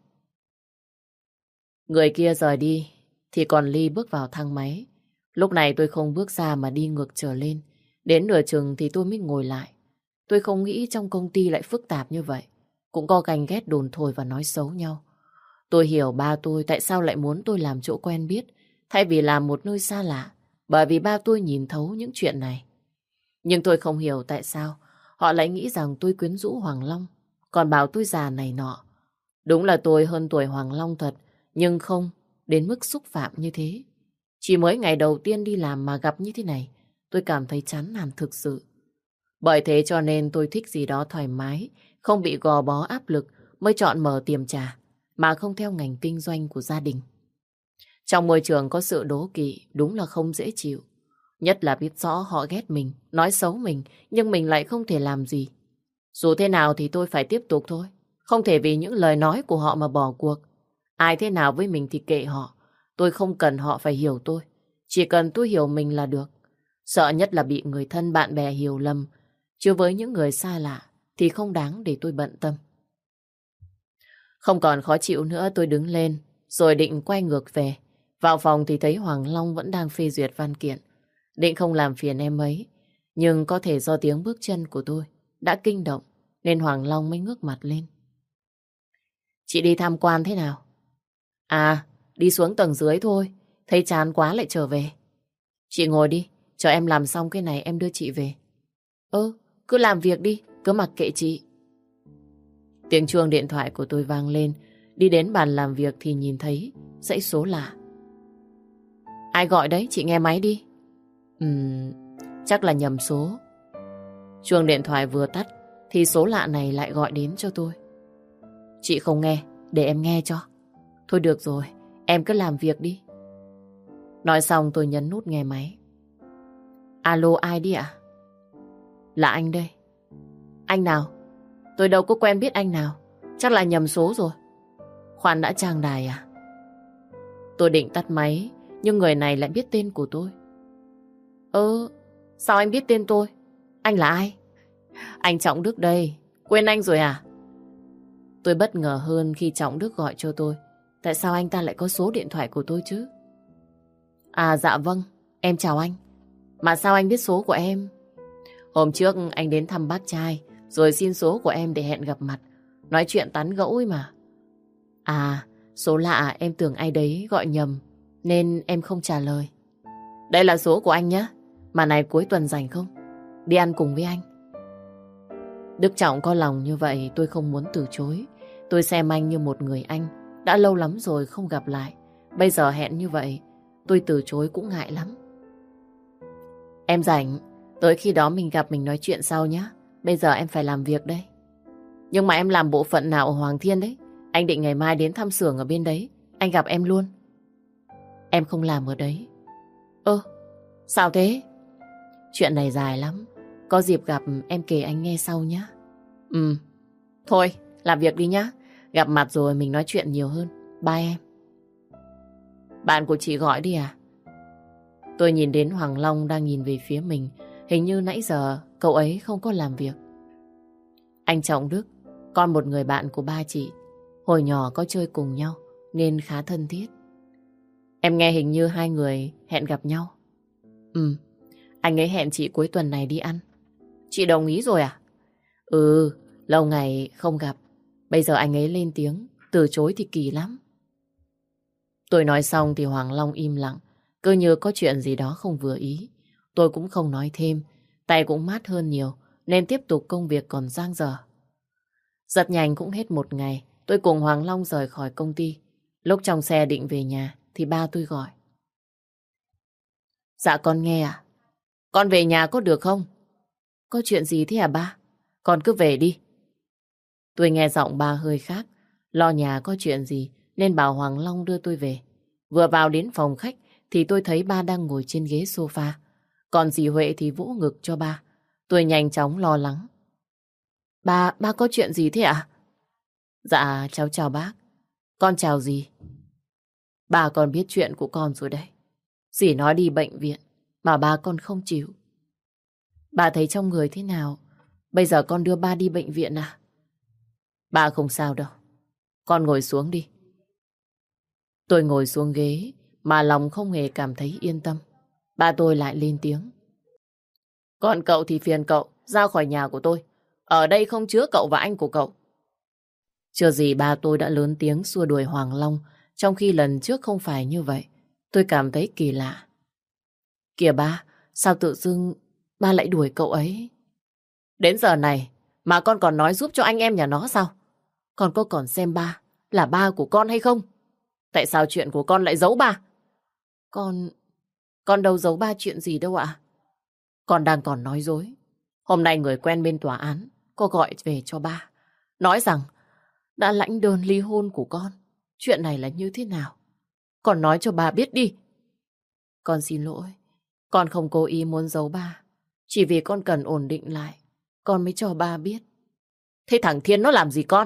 Người kia rời đi, thì còn Ly bước vào thang máy. Lúc này tôi không bước ra mà đi ngược trở lên. Đến nửa chừng thì tôi mới ngồi lại. Tôi không nghĩ trong công ty lại phức tạp như vậy. Cũng có ganh ghét đồn thổi và nói xấu nhau. Tôi hiểu ba tôi tại sao lại muốn tôi làm chỗ quen biết thay vì làm một nơi xa lạ. Bởi vì ba tôi nhìn thấu những chuyện này. Nhưng tôi không hiểu tại sao họ lại nghĩ rằng tôi quyến rũ Hoàng Long, còn bảo tôi già này nọ. Đúng là tôi hơn tuổi Hoàng Long thật, nhưng không đến mức xúc phạm như thế. Chỉ mới ngày đầu tiên đi làm mà gặp như thế này, tôi cảm thấy chán nản thực sự. Bởi thế cho nên tôi thích gì đó thoải mái, không bị gò bó áp lực mới chọn mở tiệm trà, mà không theo ngành kinh doanh của gia đình. Trong môi trường có sự đố kỵ đúng là không dễ chịu. Nhất là biết rõ họ ghét mình, nói xấu mình, nhưng mình lại không thể làm gì. Dù thế nào thì tôi phải tiếp tục thôi. Không thể vì những lời nói của họ mà bỏ cuộc. Ai thế nào với mình thì kệ họ. Tôi không cần họ phải hiểu tôi. Chỉ cần tôi hiểu mình là được. Sợ nhất là bị người thân bạn bè hiểu lầm. Chứ với những người xa lạ thì không đáng để tôi bận tâm. Không còn khó chịu nữa, tôi đứng lên rồi định quay ngược về. Vào phòng thì thấy Hoàng Long vẫn đang phê duyệt văn kiện. Định không làm phiền em ấy. Nhưng có thể do tiếng bước chân của tôi đã kinh động nên Hoàng Long mới ngước mặt lên. Chị đi tham quan thế nào? À, đi xuống tầng dưới thôi. Thấy chán quá lại trở về. Chị ngồi đi, chờ em làm xong cái này em đưa chị về. Ơ, cứ làm việc đi, cứ mặc kệ chị. Tiếng chuông điện thoại của tôi vang lên. Đi đến bàn làm việc thì nhìn thấy dãy số lạ. Ai gọi đấy, chị nghe máy đi. Ừm, chắc là nhầm số. Chuông điện thoại vừa tắt thì số lạ này lại gọi đến cho tôi. Chị không nghe, để em nghe cho. Thôi được rồi, em cứ làm việc đi. Nói xong tôi nhấn nút nghe máy. Alo, ai đi ạ? Là anh đây. Anh nào? Tôi đâu có quen biết anh nào. Chắc là nhầm số rồi. Khoan đã, trang đài à? Tôi định tắt máy, nhưng người này lại biết tên của tôi. Ơ, sao anh biết tên tôi? Anh là ai? Anh Trọng Đức đây. Quên anh rồi à? Tôi bất ngờ hơn khi Trọng Đức gọi cho tôi. Tại sao anh ta lại có số điện thoại của tôi chứ? À dạ vâng, em chào anh. Mà sao anh biết số của em? Hôm trước anh đến thăm bác trai, rồi xin số của em để hẹn gặp mặt. Nói chuyện tán gẫu ấy mà. À, số lạ em tưởng ai đấy gọi nhầm, nên em không trả lời. Đây là số của anh nhé. Mà này cuối tuần rảnh không? Đi ăn cùng với anh. Đức Trọng có lòng như vậy tôi không muốn từ chối. Tôi xem anh như một người anh. Đã lâu lắm rồi không gặp lại. Bây giờ hẹn như vậy, tôi từ chối cũng ngại lắm. Em rảnh, tới khi đó mình gặp mình nói chuyện sau nhé. Bây giờ em phải làm việc đây. Nhưng mà em làm bộ phận nào ở Hoàng Thiên đấy? Anh định ngày mai đến thăm xưởng ở bên đấy. Anh gặp em luôn. Em không làm ở đấy. Ơ, sao thế? Chuyện này dài lắm. Có dịp gặp em kể anh nghe sau nhé. Ừ, thôi, làm việc đi nhá. Gặp mặt rồi mình nói chuyện nhiều hơn. Bye em. Bạn của chị gọi đi à? Tôi nhìn đến Hoàng Long đang nhìn về phía mình. Hình như nãy giờ cậu ấy không có làm việc. Anh Trọng Đức, con một người bạn của ba chị. Hồi nhỏ có chơi cùng nhau nên khá thân thiết. Em nghe hình như hai người hẹn gặp nhau. Ừ, anh ấy hẹn chị cuối tuần này đi ăn. Chị đồng ý rồi à? Ừ, lâu ngày không gặp. Bây giờ anh ấy lên tiếng, từ chối thì kỳ lắm. Tôi nói xong thì Hoàng Long im lặng, cứ như có chuyện gì đó không vừa ý. Tôi cũng không nói thêm, tay cũng mát hơn nhiều, nên tiếp tục công việc còn dang dở. Rất nhanh cũng hết một ngày, tôi cùng Hoàng Long rời khỏi công ty. Lúc trong xe định về nhà thì ba tôi gọi. Dạ con nghe à? Con về nhà có được không? Có chuyện gì thế à ba? Con cứ về đi. Tôi nghe giọng ba hơi khác, lo nhà có chuyện gì nên bảo Hoàng Long đưa tôi về. Vừa vào đến phòng khách thì tôi thấy ba đang ngồi trên ghế sofa. Còn dì Huệ thì vỗ ngực cho ba. Tôi nhanh chóng lo lắng. Ba, ba có chuyện gì thế ạ? Dạ, cháu chào bác. Con chào dì. Bà còn biết chuyện của con rồi đấy. Dì nói đi bệnh viện mà ba con không chịu. Bà thấy trong người thế nào? Bây giờ con đưa ba đi bệnh viện à? Ba không sao đâu. Con ngồi xuống đi. Tôi ngồi xuống ghế mà lòng không hề cảm thấy yên tâm. Ba tôi lại lên tiếng. Còn cậu thì phiền cậu ra khỏi nhà của tôi. Ở đây không chứa cậu và anh của cậu. Chưa gì ba tôi đã lớn tiếng xua đuổi Hoàng Long, trong khi lần trước không phải như vậy. Tôi cảm thấy kỳ lạ. Kìa ba, sao tự dưng ba lại đuổi cậu ấy? Đến giờ này mà con còn nói giúp cho anh em nhà nó sao? Con có còn xem ba là ba của con hay không? Tại sao chuyện của con lại giấu ba? Con... Con đâu giấu ba chuyện gì đâu ạ. Con đang còn nói dối. Hôm nay người quen bên tòa án có gọi về cho ba, nói rằng đã lãnh đơn ly hôn của con. Chuyện này là như thế nào? Con nói cho ba biết đi. Con xin lỗi. Con không cố ý muốn giấu ba. Chỉ vì con cần ổn định lại, con mới cho ba biết. Thế thằng Thiên nó làm gì con?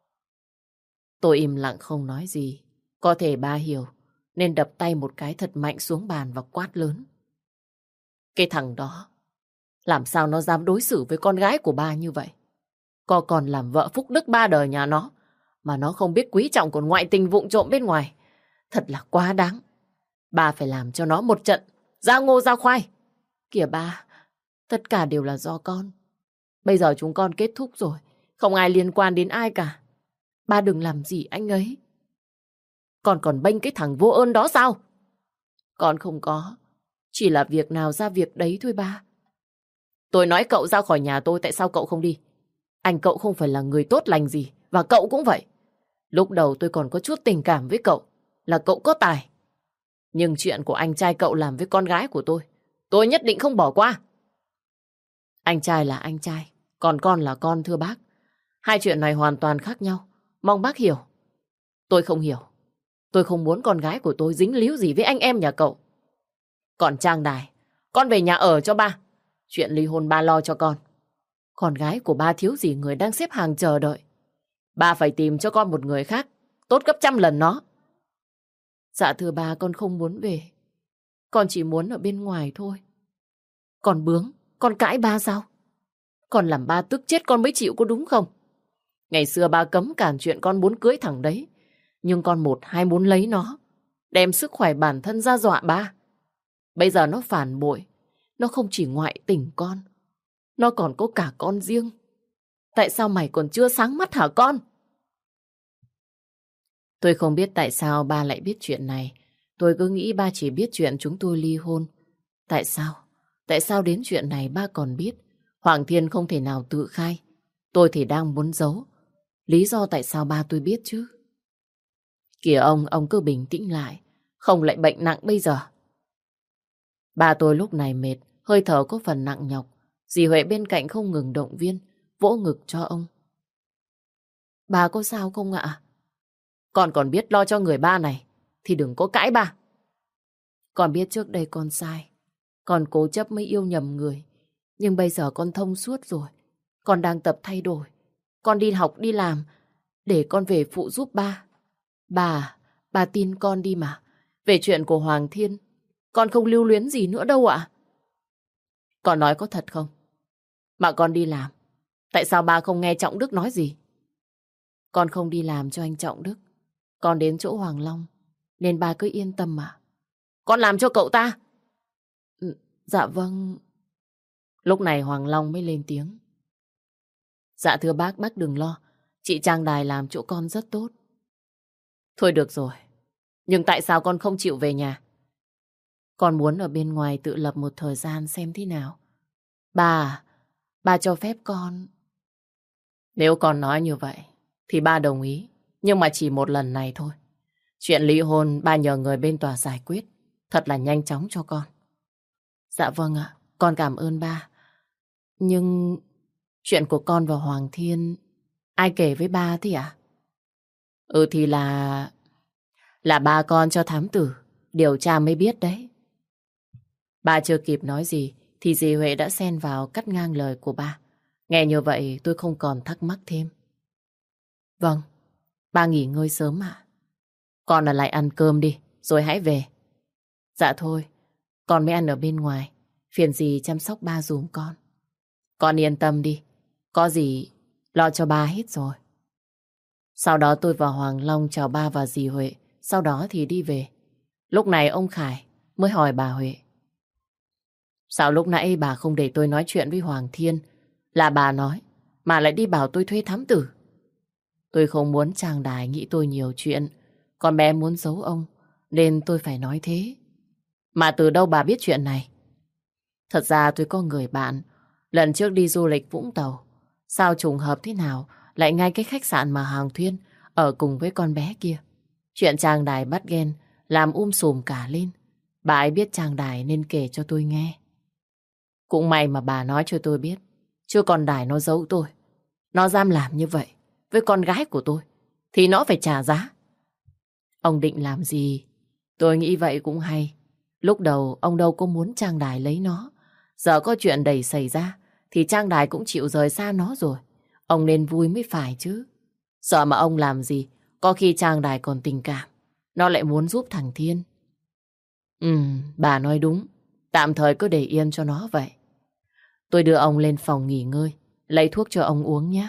Tôi im lặng không nói gì. Có thể ba hiểu, nên đập tay một cái thật mạnh xuống bàn và quát lớn. Cái thằng đó, làm sao nó dám đối xử với con gái của ba như vậy? Có còn làm vợ phúc đức ba đời nhà nó, mà nó không biết quý trọng còn ngoại tình vụng trộm bên ngoài. Thật là quá đáng. Ba phải làm cho nó một trận ra ngô ra khoai. Kìa ba, tất cả đều là do con. Bây giờ chúng con kết thúc rồi, không ai liên quan đến ai cả. Ba đừng làm gì anh ấy. Con còn bênh cái thằng vô ơn đó sao? Con không có, chỉ là việc nào ra việc đấy thôi ba. Tôi nói cậu ra khỏi nhà tôi, tại sao cậu không đi? Anh cậu không phải là người tốt lành gì, và cậu cũng vậy. Lúc đầu tôi còn có chút tình cảm với cậu, là cậu có tài. Nhưng chuyện của anh trai cậu làm với con gái của tôi, tôi nhất định không bỏ qua. Anh trai là anh trai, còn con là con, thưa bác. Hai chuyện này hoàn toàn khác nhau, mong bác hiểu. Tôi không hiểu. Tôi không muốn con gái của tôi dính líu gì với anh em nhà cậu. Còn Trang Đài, con về nhà ở cho ba. Chuyện ly hôn ba lo cho con. Con gái của ba thiếu gì người đang xếp hàng chờ đợi. Ba phải tìm cho con một người khác, tốt gấp trăm lần nó. Dạ thưa ba, con không muốn về. Con chỉ muốn ở bên ngoài thôi. Con bướng, con cãi ba sao? Con làm ba tức chết con mới chịu, có đúng không? Ngày xưa ba cấm cản chuyện con muốn cưới thằng đấy. Nhưng con một hai muốn lấy nó, đem sức khỏe bản thân ra dọa ba. Bây giờ nó phản bội. Nó không chỉ ngoại tình con, nó còn có cả con riêng. Tại sao mày còn chưa sáng mắt hả con? Tôi không biết tại sao ba lại biết chuyện này. Tôi cứ nghĩ ba chỉ biết chuyện chúng tôi ly hôn. Tại sao? Tại sao đến chuyện này ba còn biết? Hoàng Thiên không thể nào tự khai. Tôi thì đang muốn giấu. Lý do tại sao ba tôi biết chứ? Kìa ông, ông cứ bình tĩnh lại. Không lại bệnh nặng bây giờ. Ba tôi lúc này mệt, hơi thở có phần nặng nhọc. Dì Huệ bên cạnh không ngừng động viên, vỗ ngực cho ông. Ba có sao không ạ? Con còn biết lo cho người ba này, thì đừng có cãi ba. Con biết trước đây con sai. Con cố chấp mới yêu nhầm người. Nhưng bây giờ con thông suốt rồi. Con đang tập thay đổi. Con đi học đi làm, để con về phụ giúp ba. Bà, bà tin con đi mà. Về chuyện của Hoàng Thiên, con không lưu luyến gì nữa đâu ạ. Con nói có thật không? Mà con đi làm, tại sao ba không nghe Trọng Đức nói gì? Con không đi làm cho anh Trọng Đức. Con đến chỗ Hoàng Long, nên ba cứ yên tâm mà. Con làm cho cậu ta? Ừ, dạ vâng. Lúc này Hoàng Long mới lên tiếng. Dạ thưa bác, bác đừng lo. Chị Trang Đài làm chỗ con rất tốt. Thôi được rồi. Nhưng tại sao con không chịu về nhà? Con muốn ở bên ngoài tự lập một thời gian xem thế nào. Bà, bà cho phép con. Nếu con nói như vậy, thì ba đồng ý. Nhưng mà chỉ một lần này thôi. Chuyện ly hôn ba nhờ người bên tòa giải quyết. Thật là nhanh chóng cho con. Dạ vâng ạ, con cảm ơn ba. Nhưng chuyện của con và Hoàng Thiên, ai kể với ba thế ạ? Ừ thì là... Là ba con cho thám tử điều tra mới biết đấy. Ba chưa kịp nói gì thì dì Huệ đã xen vào cắt ngang lời của ba. Nghe như vậy tôi không còn thắc mắc thêm. Vâng, ba nghỉ ngơi sớm ạ. Con ở lại ăn cơm đi, rồi hãy về. Dạ thôi, con mới ăn ở bên ngoài. Phiền dì chăm sóc ba dùm con. Con yên tâm đi, có gì lo cho ba hết rồi. Sau đó tôi và Hoàng Long chào ba và dì Huệ. Sau đó thì đi về. Lúc này ông Khải mới hỏi bà Huệ. Sao lúc nãy bà không để tôi nói chuyện với Hoàng Thiên? Là bà nói, mà lại đi bảo tôi thuê thám tử. Tôi không muốn Trang Đài nghĩ tôi nhiều chuyện. Con bé muốn giấu ông, nên tôi phải nói thế. Mà từ đâu bà biết chuyện này? Thật ra tôi có người bạn, lần trước đi du lịch Vũng Tàu. Sao trùng hợp thế nào, lại ngay cái khách sạn mà Hoàng Thuyên ở cùng với con bé kia. Chuyện Trang Đài bắt ghen, làm um sùm cả lên. Bà ấy biết Trang Đài nên kể cho tôi nghe. Cũng may mà bà nói cho tôi biết, chứ con Đài nó giấu tôi. Nó dám làm như vậy với con gái của tôi, thì nó phải trả giá. Ông định làm gì? Tôi nghĩ vậy cũng hay. Lúc đầu ông đâu có muốn Trang Đài lấy nó. Giờ có chuyện đầy xảy ra, thì Trang Đài cũng chịu rời xa nó rồi. Ông nên vui mới phải chứ. Sợ mà ông làm gì, có khi Trang Đài còn tình cảm, nó lại muốn giúp thằng Thiên. Ừ, bà nói đúng. Tạm thời cứ để yên cho nó vậy. Tôi đưa ông lên phòng nghỉ ngơi, lấy thuốc cho ông uống nhé.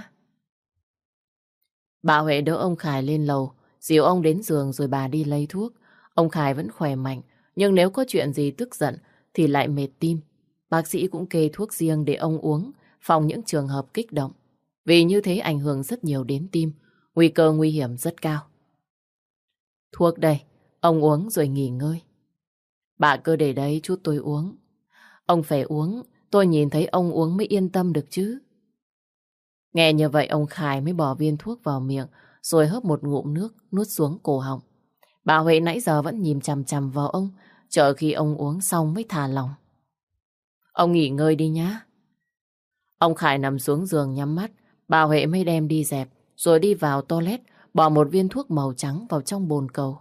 Bà Huệ đỡ ông Khải lên lầu, dìu ông đến giường rồi bà đi lấy thuốc. Ông Khải vẫn khỏe mạnh, nhưng nếu có chuyện gì tức giận thì lại mệt tim. Bác sĩ cũng kê thuốc riêng để ông uống, phòng những trường hợp kích động. Vì như thế ảnh hưởng rất nhiều đến tim, nguy cơ nguy hiểm rất cao. Thuốc đây, ông uống rồi nghỉ ngơi. Bà cứ để đấy chút tôi uống. Ông phải uống, tôi nhìn thấy ông uống mới yên tâm được chứ. Nghe như vậy ông Khải mới bỏ viên thuốc vào miệng, rồi hớp một ngụm nước nuốt xuống cổ họng. Bà Huệ nãy giờ vẫn nhìn chằm chằm vào ông, chờ khi ông uống xong mới thả lòng. Ông nghỉ ngơi đi nhá. Ông Khải nằm xuống giường nhắm mắt, bà Huệ mới đem đi dẹp, rồi đi vào toilet, bỏ một viên thuốc màu trắng vào trong bồn cầu.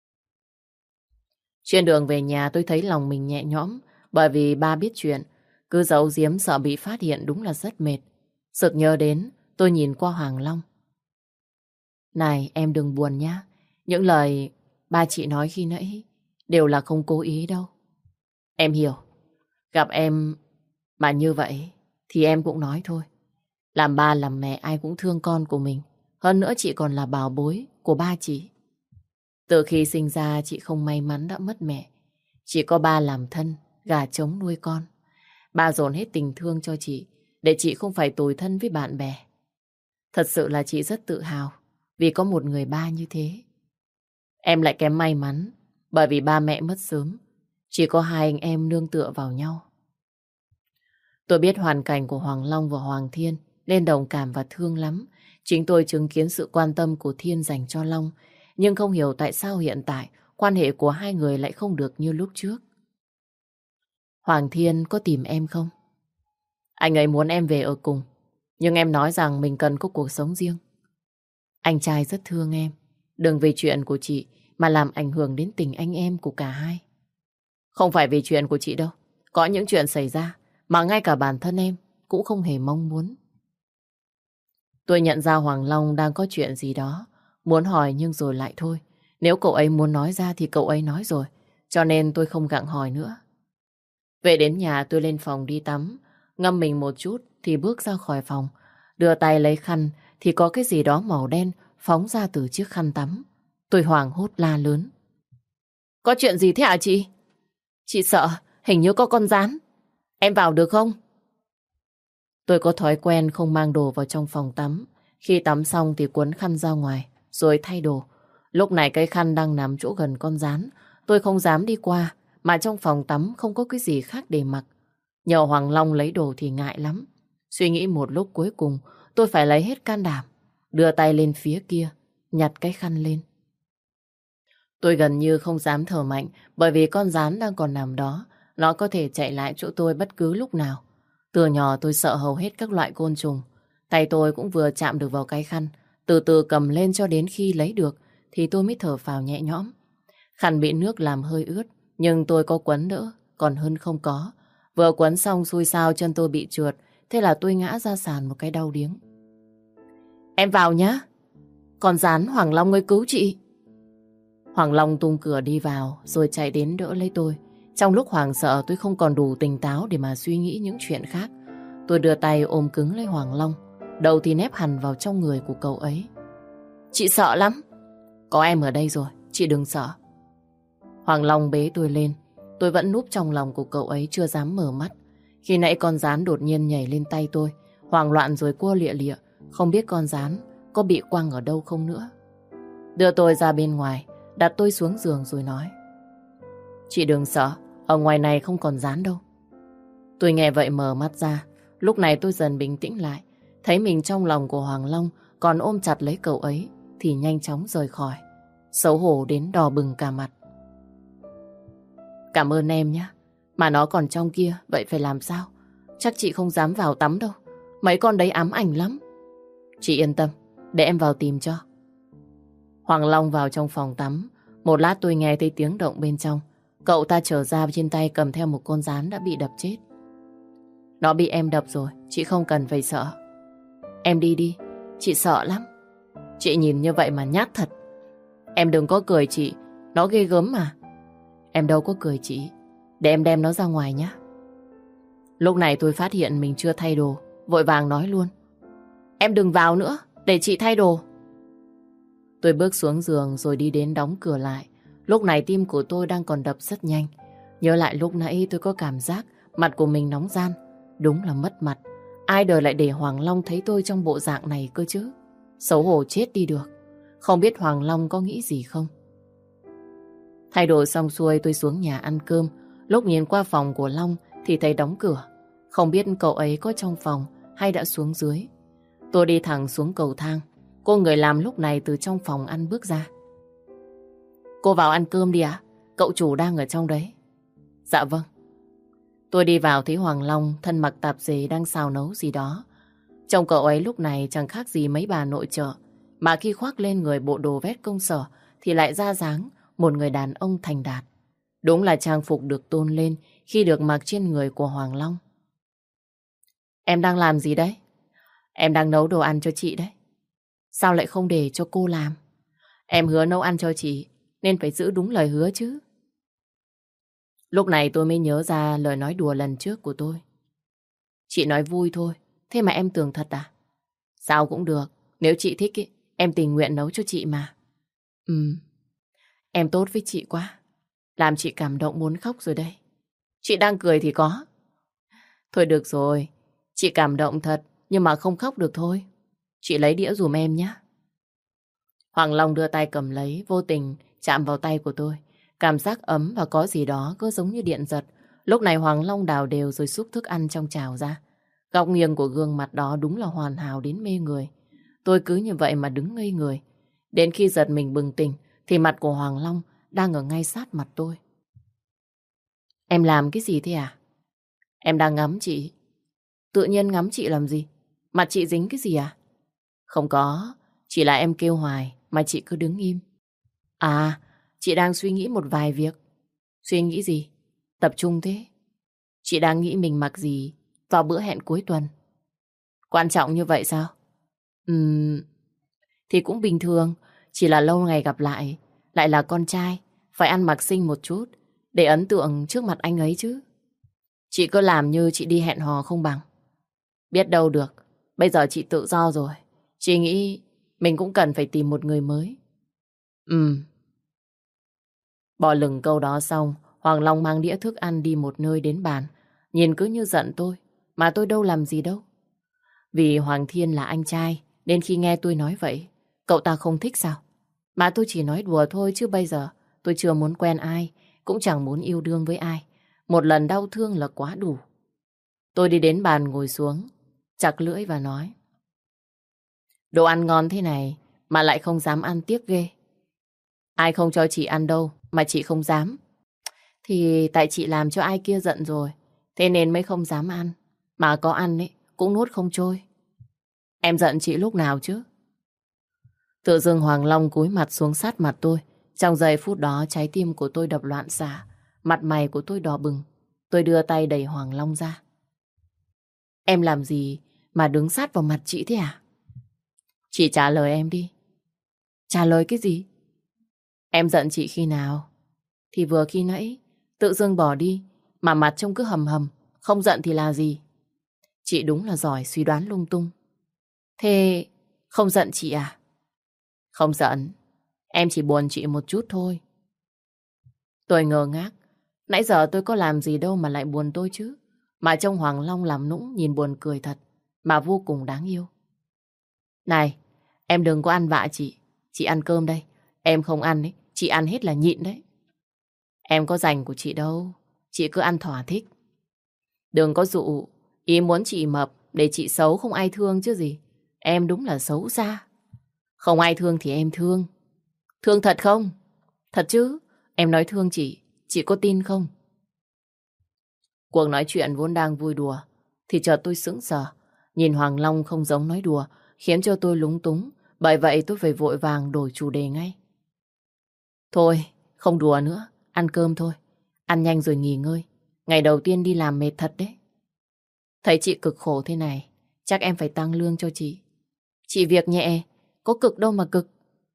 Trên đường về nhà tôi thấy lòng mình nhẹ nhõm, bởi vì ba biết chuyện, cứ giấu giếm sợ bị phát hiện đúng là rất mệt. Sực nhớ đến, tôi nhìn qua Hoàng Long. Này, em đừng buồn nhá. Những lời ba chị nói khi nãy đều là không cố ý đâu. Em hiểu. Gặp em mà như vậy thì em cũng nói thôi. Làm ba làm mẹ ai cũng thương con của mình. Hơn nữa chị còn là bảo bối của ba chị. Từ khi sinh ra chị không may mắn đã mất mẹ. Chỉ có ba làm thân, gà trống nuôi con. Ba dồn hết tình thương cho chị, để chị không phải tủi thân với bạn bè. Thật sự là chị rất tự hào vì có một người ba như thế. Em lại kém may mắn, bởi vì ba mẹ mất sớm. Chỉ có hai anh em nương tựa vào nhau. Tôi biết hoàn cảnh của Hoàng Long và Hoàng Thiên nên đồng cảm và thương lắm. Chính tôi chứng kiến sự quan tâm của Thiên dành cho Long, nhưng không hiểu tại sao hiện tại quan hệ của hai người lại không được như lúc trước. Hoàng Thiên có tìm em không? Anh ấy muốn em về ở cùng, nhưng em nói rằng mình cần có cuộc sống riêng. Anh trai rất thương em, đừng vì chuyện của chị mà làm ảnh hưởng đến tình anh em của cả hai. Không phải vì chuyện của chị đâu, có những chuyện xảy ra mà ngay cả bản thân em cũng không hề mong muốn. Tôi nhận ra Hoàng Long đang có chuyện gì đó, muốn hỏi nhưng rồi lại thôi. Nếu cậu ấy muốn nói ra thì cậu ấy nói rồi, cho nên tôi không gặng hỏi nữa. Về đến nhà tôi lên phòng đi tắm, ngâm mình một chút thì bước ra khỏi phòng. Đưa tay lấy khăn thì có cái gì đó màu đen phóng ra từ chiếc khăn tắm. Tôi hoảng hốt la lớn. Có chuyện gì thế hả chị? Chị sợ, hình như có con gián. Em vào được không? Tôi có thói quen không mang đồ vào trong phòng tắm. Khi tắm xong thì cuốn khăn ra ngoài, rồi thay đồ. Lúc này cái khăn đang nằm chỗ gần con gián. Tôi không dám đi qua, mà trong phòng tắm không có cái gì khác để mặc. Nhờ Hoàng Long lấy đồ thì ngại lắm. Suy nghĩ một lúc cuối cùng, tôi phải lấy hết can đảm, đưa tay lên phía kia, nhặt cái khăn lên. Tôi gần như không dám thở mạnh, bởi vì con gián đang còn nằm đó. Nó có thể chạy lại chỗ tôi bất cứ lúc nào. Từ nhỏ tôi sợ hầu hết các loại côn trùng. Tay tôi cũng vừa chạm được vào cái khăn, từ từ cầm lên cho đến khi lấy được thì tôi mới thở phào nhẹ nhõm. Khăn bị nước làm hơi ướt, nhưng tôi có quấn đỡ, còn hơn không có. Vừa quấn xong xui xao chân tôi bị trượt, thế là tôi ngã ra sàn một cái đau điếng. Em vào nhá. Con gián Hoàng Long ơi, cứu chị. Hoàng Long tung cửa đi vào rồi chạy đến đỡ lấy tôi. Trong lúc hoảng sợ tôi không còn đủ tỉnh táo để mà suy nghĩ những chuyện khác. Tôi đưa tay ôm cứng lấy Hoàng Long, đầu thì nép hẳn vào trong người của cậu ấy. Chị sợ lắm. Có em ở đây rồi, chị đừng sợ. Hoàng Long bế tôi lên. Tôi vẫn núp trong lòng của cậu ấy, chưa dám mở mắt. Khi nãy con gián đột nhiên nhảy lên tay tôi, hoảng loạn rồi cua lịa lịa, không biết con gián có bị quăng ở đâu không nữa. Đưa tôi ra bên ngoài, đặt tôi xuống giường rồi nói: Chị đừng sợ, ở ngoài này không còn rán đâu. Tôi nghe vậy mở mắt ra. Lúc này tôi dần bình tĩnh lại, thấy mình trong lòng của Hoàng Long còn ôm chặt lấy cậu ấy, thì nhanh chóng rời khỏi. Xấu hổ đến đỏ bừng cả mặt. Cảm ơn em nhé. Mà nó còn trong kia, vậy phải làm sao? Chắc chị không dám vào tắm đâu. Mấy con đấy ám ảnh lắm. Chị yên tâm, để em vào tìm cho. Hoàng Long vào trong phòng tắm. Một lát tôi nghe thấy tiếng động bên trong. Cậu ta trở ra, trên tay cầm theo một con gián đã bị đập chết. Nó bị em đập rồi, chị không cần phải sợ. Em đi đi, chị sợ lắm. Chị nhìn như vậy mà nhát thật. Em đừng có cười chị, nó ghê gớm mà. Em đâu có cười chị, để em đem nó ra ngoài nhé. Lúc này tôi phát hiện mình chưa thay đồ, vội vàng nói luôn: Em đừng vào nữa, để chị thay đồ. Tôi bước xuống giường rồi đi đến đóng cửa lại. Lúc này tim của tôi đang còn đập rất nhanh. Nhớ lại lúc nãy tôi có cảm giác mặt của mình nóng ran. Đúng là mất mặt. Ai đời lại để Hoàng Long thấy tôi trong bộ dạng này cơ chứ. Xấu hổ chết đi được. Không biết Hoàng Long có nghĩ gì không. Thay đồ xong xuôi tôi xuống nhà ăn cơm. Lúc nhìn qua phòng của Long thì thấy đóng cửa. Không biết cậu ấy có trong phòng hay đã xuống dưới. Tôi đi thẳng xuống cầu thang. Cô người làm lúc này từ trong phòng ăn bước ra. Cô vào ăn cơm đi ạ. Cậu chủ đang ở trong đấy. Dạ vâng. Tôi đi vào thấy Hoàng Long thân mặc tạp dề đang xào nấu gì đó. Trông cậu ấy lúc này chẳng khác gì mấy bà nội trợ. Mà khi khoác lên người bộ đồ vest công sở thì lại ra dáng một người đàn ông thành đạt. Đúng là trang phục được tôn lên khi được mặc trên người của Hoàng Long. Em đang làm gì đấy? Em đang nấu đồ ăn cho chị đấy. Sao lại không để cho cô làm? Em hứa nấu ăn cho chị nên phải giữ đúng lời hứa chứ. Lúc này tôi mới nhớ ra lời nói đùa lần trước của tôi. Chị nói vui thôi, thế mà em tưởng thật à? Sao cũng được, nếu chị thích ý, em tình nguyện nấu cho chị mà. Ừ, em tốt với chị quá. Làm chị cảm động muốn khóc rồi đây. Chị đang cười thì có. Thôi được rồi, chị cảm động thật, nhưng mà không khóc được thôi. Chị lấy đĩa dùm em nhé. Hoàng Long đưa tay cầm lấy, vô tình chạm vào tay của tôi. Cảm giác ấm và có gì đó cứ giống như điện giật. Lúc này Hoàng Long đào đều rồi xúc thức ăn trong chảo ra. Góc nghiêng của gương mặt đó đúng là hoàn hảo đến mê người. Tôi cứ như vậy mà đứng ngây người. Đến khi giật mình bừng tỉnh thì mặt của Hoàng Long đang ở ngay sát mặt tôi. Em làm cái gì thế à? Em đang ngắm chị. Tự nhiên ngắm chị làm gì? Mặt chị dính cái gì à? Không có, chỉ là em kêu hoài mà chị cứ đứng im. À, chị đang suy nghĩ một vài việc. Suy nghĩ gì? Tập trung thế. Chị đang nghĩ mình mặc gì vào bữa hẹn cuối tuần. Quan trọng như vậy sao? Ừm, thì cũng bình thường. Chỉ là lâu ngày gặp lại. Lại là con trai. Phải ăn mặc xinh một chút để ấn tượng trước mặt anh ấy chứ. Chị cứ làm như chị đi hẹn hò không bằng. Biết đâu được. Bây giờ chị tự do rồi. Chị nghĩ mình cũng cần phải tìm một người mới. Ừm. Bỏ lửng câu đó xong, Hoàng Long mang đĩa thức ăn đi một nơi đến bàn. Nhìn cứ như giận tôi, mà tôi đâu làm gì đâu. Vì Hoàng Thiên là anh trai, nên khi nghe tôi nói vậy, cậu ta không thích sao? Mà tôi chỉ nói đùa thôi chứ bây giờ tôi chưa muốn quen ai, cũng chẳng muốn yêu đương với ai. Một lần đau thương là quá đủ. Tôi đi đến bàn ngồi xuống, chặt lưỡi và nói: Đồ ăn ngon thế này mà lại không dám ăn tiếc ghê. Ai không cho chị ăn đâu mà chị không dám. Thì tại chị làm cho ai kia giận rồi, thế nên mới không dám ăn. Mà có ăn ấy cũng nuốt không trôi. Em giận chị lúc nào chứ? Tự dưng Hoàng Long cúi mặt xuống sát mặt tôi. Trong giây phút đó trái tim của tôi đập loạn xạ. Mặt mày của tôi đỏ bừng. Tôi đưa tay đẩy Hoàng Long ra. Em làm gì mà đứng sát vào mặt chị thế à? Chị trả lời em đi. Trả lời cái gì? Em giận chị khi nào? Thì vừa khi nãy tự dưng bỏ đi mà mặt trông cứ hầm hầm. Không giận thì là gì? Chị đúng là giỏi suy đoán lung tung. Thế không giận chị à? Không giận. Em chỉ buồn chị một chút thôi. Tôi ngơ ngác. Nãy giờ tôi có làm gì đâu mà lại buồn tôi chứ. Mà trông Hoàng Long làm nũng nhìn buồn cười thật. Mà vô cùng đáng yêu. Này, Em đừng có ăn vạ chị. Chị ăn cơm đây. Em không ăn ấy, chị ăn hết là nhịn đấy. Em có dành của chị đâu. Chị cứ ăn thỏa thích. Đừng có dụ. Ý muốn chị mập để chị xấu không ai thương chứ gì. Em đúng là xấu xa. Không ai thương thì em thương. Thương thật không? Thật chứ. Em nói thương chị. Chị có tin không? Cuộc nói chuyện vốn đang vui đùa thì chợt tôi sững sờ. Nhìn Hoàng Long không giống nói đùa khiến cho tôi lúng túng. Bởi vậy tôi phải vội vàng đổi chủ đề ngay. Thôi, không đùa nữa. Ăn cơm thôi. Ăn nhanh rồi nghỉ ngơi. Ngày đầu tiên đi làm mệt thật đấy. Thấy chị cực khổ thế này, chắc em phải tăng lương cho chị. Chị việc nhẹ, có cực đâu mà cực.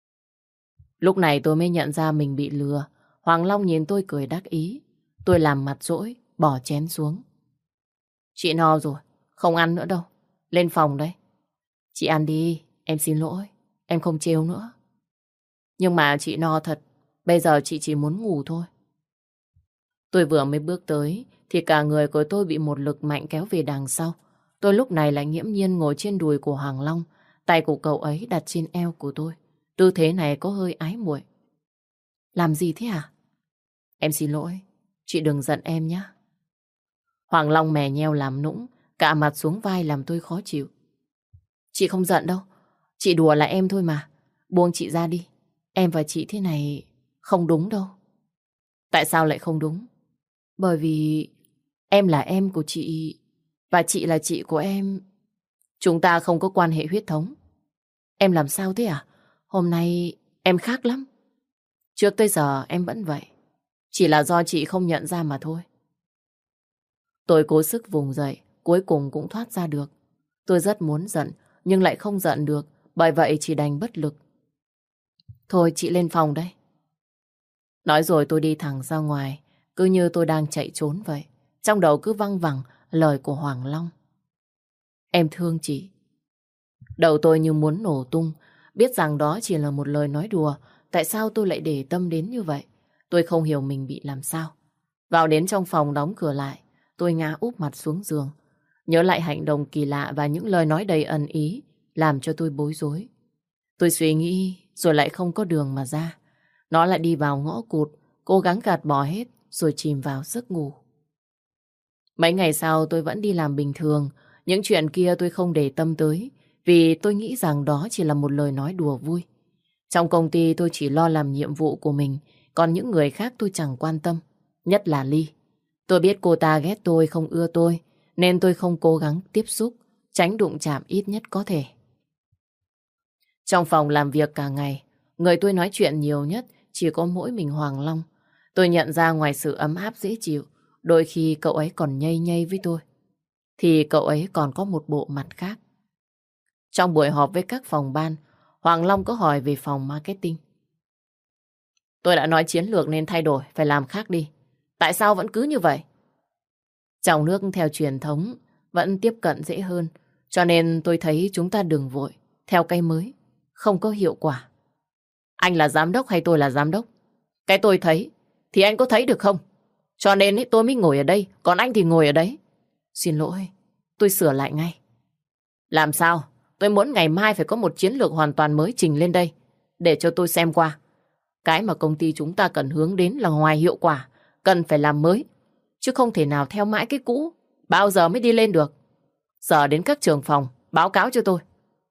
Lúc này tôi mới nhận ra mình bị lừa. Hoàng Long nhìn tôi cười đắc ý. Tôi làm mặt dỗi, bỏ chén xuống. Chị no rồi, không ăn nữa đâu. Lên phòng đấy. Chị ăn đi, em xin lỗi. Em không trêu nữa. Nhưng mà chị no thật. Bây giờ chị chỉ muốn ngủ thôi. Tôi vừa mới bước tới thì cả người của tôi bị một lực mạnh kéo về đằng sau. Tôi lúc này lại nghiễm nhiên ngồi trên đùi của Hoàng Long. Tay của cậu ấy đặt trên eo của tôi. Tư thế này có hơi ái muội. Làm gì thế hả? Em xin lỗi. Chị đừng giận em nhé. Hoàng Long mè nheo làm nũng, cạ mặt xuống vai làm tôi khó chịu. Chị không giận đâu. Chị đùa là em thôi mà. Buông chị ra đi. Em và chị thế này không đúng đâu. Tại sao lại không đúng? Bởi vì em là em của chị và chị là chị của em. Chúng ta không có quan hệ huyết thống. Em làm sao thế à? Hôm nay em khác lắm. Trước tới giờ em vẫn vậy. Chỉ là do chị không nhận ra mà thôi. Tôi cố sức vùng dậy, cuối cùng cũng thoát ra được. Tôi rất muốn giận, nhưng lại không giận được, bởi vậy chỉ đành bất lực. Thôi chị lên phòng đây. Nói rồi tôi đi thẳng ra ngoài, cứ như tôi đang chạy trốn vậy. Trong đầu cứ văng vẳng lời của Hoàng Long. Em thương chị. Đầu tôi như muốn nổ tung, biết rằng đó chỉ là một lời nói đùa. Tại sao tôi lại để tâm đến như vậy? Tôi không hiểu mình bị làm sao. Vào đến trong phòng đóng cửa lại, tôi ngã úp mặt xuống giường. Nhớ lại hành động kỳ lạ và những lời nói đầy ẩn ý, làm cho tôi bối rối. Tôi suy nghĩ rồi lại không có đường mà ra. Nó lại đi vào ngõ cụt, cố gắng gạt bỏ hết rồi chìm vào giấc ngủ. Mấy ngày sau tôi vẫn đi làm bình thường. Những chuyện kia tôi không để tâm tới, vì tôi nghĩ rằng đó chỉ là một lời nói đùa vui. Trong công ty tôi chỉ lo làm nhiệm vụ của mình, còn những người khác tôi chẳng quan tâm. Nhất là Ly. Tôi biết cô ta ghét tôi, không ưa tôi, nên tôi không cố gắng tiếp xúc, tránh đụng chạm ít nhất có thể. Trong phòng làm việc cả ngày, người tôi nói chuyện nhiều nhất chỉ có mỗi mình Hoàng Long. Tôi nhận ra ngoài sự ấm áp dễ chịu, đôi khi cậu ấy còn nhây nhây với tôi, thì cậu ấy còn có một bộ mặt khác. Trong buổi họp với các phòng ban, Hoàng Long có hỏi về phòng marketing. Tôi đã nói chiến lược nên thay đổi, phải làm khác đi. Tại sao vẫn cứ như vậy? Trong nước theo truyền thống vẫn tiếp cận dễ hơn, cho nên tôi thấy chúng ta đừng vội theo cái mới, không có hiệu quả. Anh là giám đốc hay tôi là giám đốc? Cái tôi thấy thì anh có thấy được không? Cho nên ấy, tôi mới ngồi ở đây, còn anh thì ngồi ở đấy. Xin lỗi, tôi sửa lại ngay. Làm sao? Tôi muốn ngày mai phải có một chiến lược hoàn toàn mới trình lên đây, để cho tôi xem qua. Cái mà công ty chúng ta cần hướng đến là ngoài hiệu quả, cần phải làm mới, chứ không thể nào theo mãi cái cũ, bao giờ mới đi lên được. Giờ đến các trưởng phòng, báo cáo cho tôi.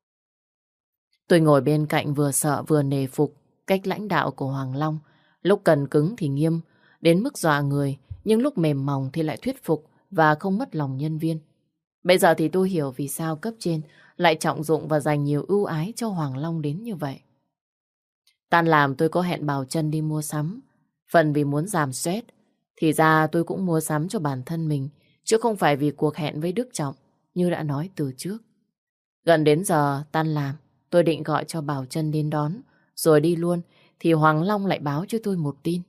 Tôi ngồi bên cạnh vừa sợ vừa nể phục cách lãnh đạo của Hoàng Long. Lúc cần cứng thì nghiêm, đến mức dọa người, nhưng lúc mềm mỏng thì lại thuyết phục và không mất lòng nhân viên. Bây giờ thì tôi hiểu vì sao cấp trên lại trọng dụng và dành nhiều ưu ái cho Hoàng Long đến như vậy. Tan làm tôi có hẹn Bảo Trân đi mua sắm. Phần vì muốn giảm stress, thì ra tôi cũng mua sắm cho bản thân mình, chứ không phải vì cuộc hẹn với Đức Trọng, như đã nói từ trước. Gần đến giờ tan làm, tôi định gọi cho Bảo Trân đến đón, rồi đi luôn, thì Hoàng Long lại báo cho tôi một tin.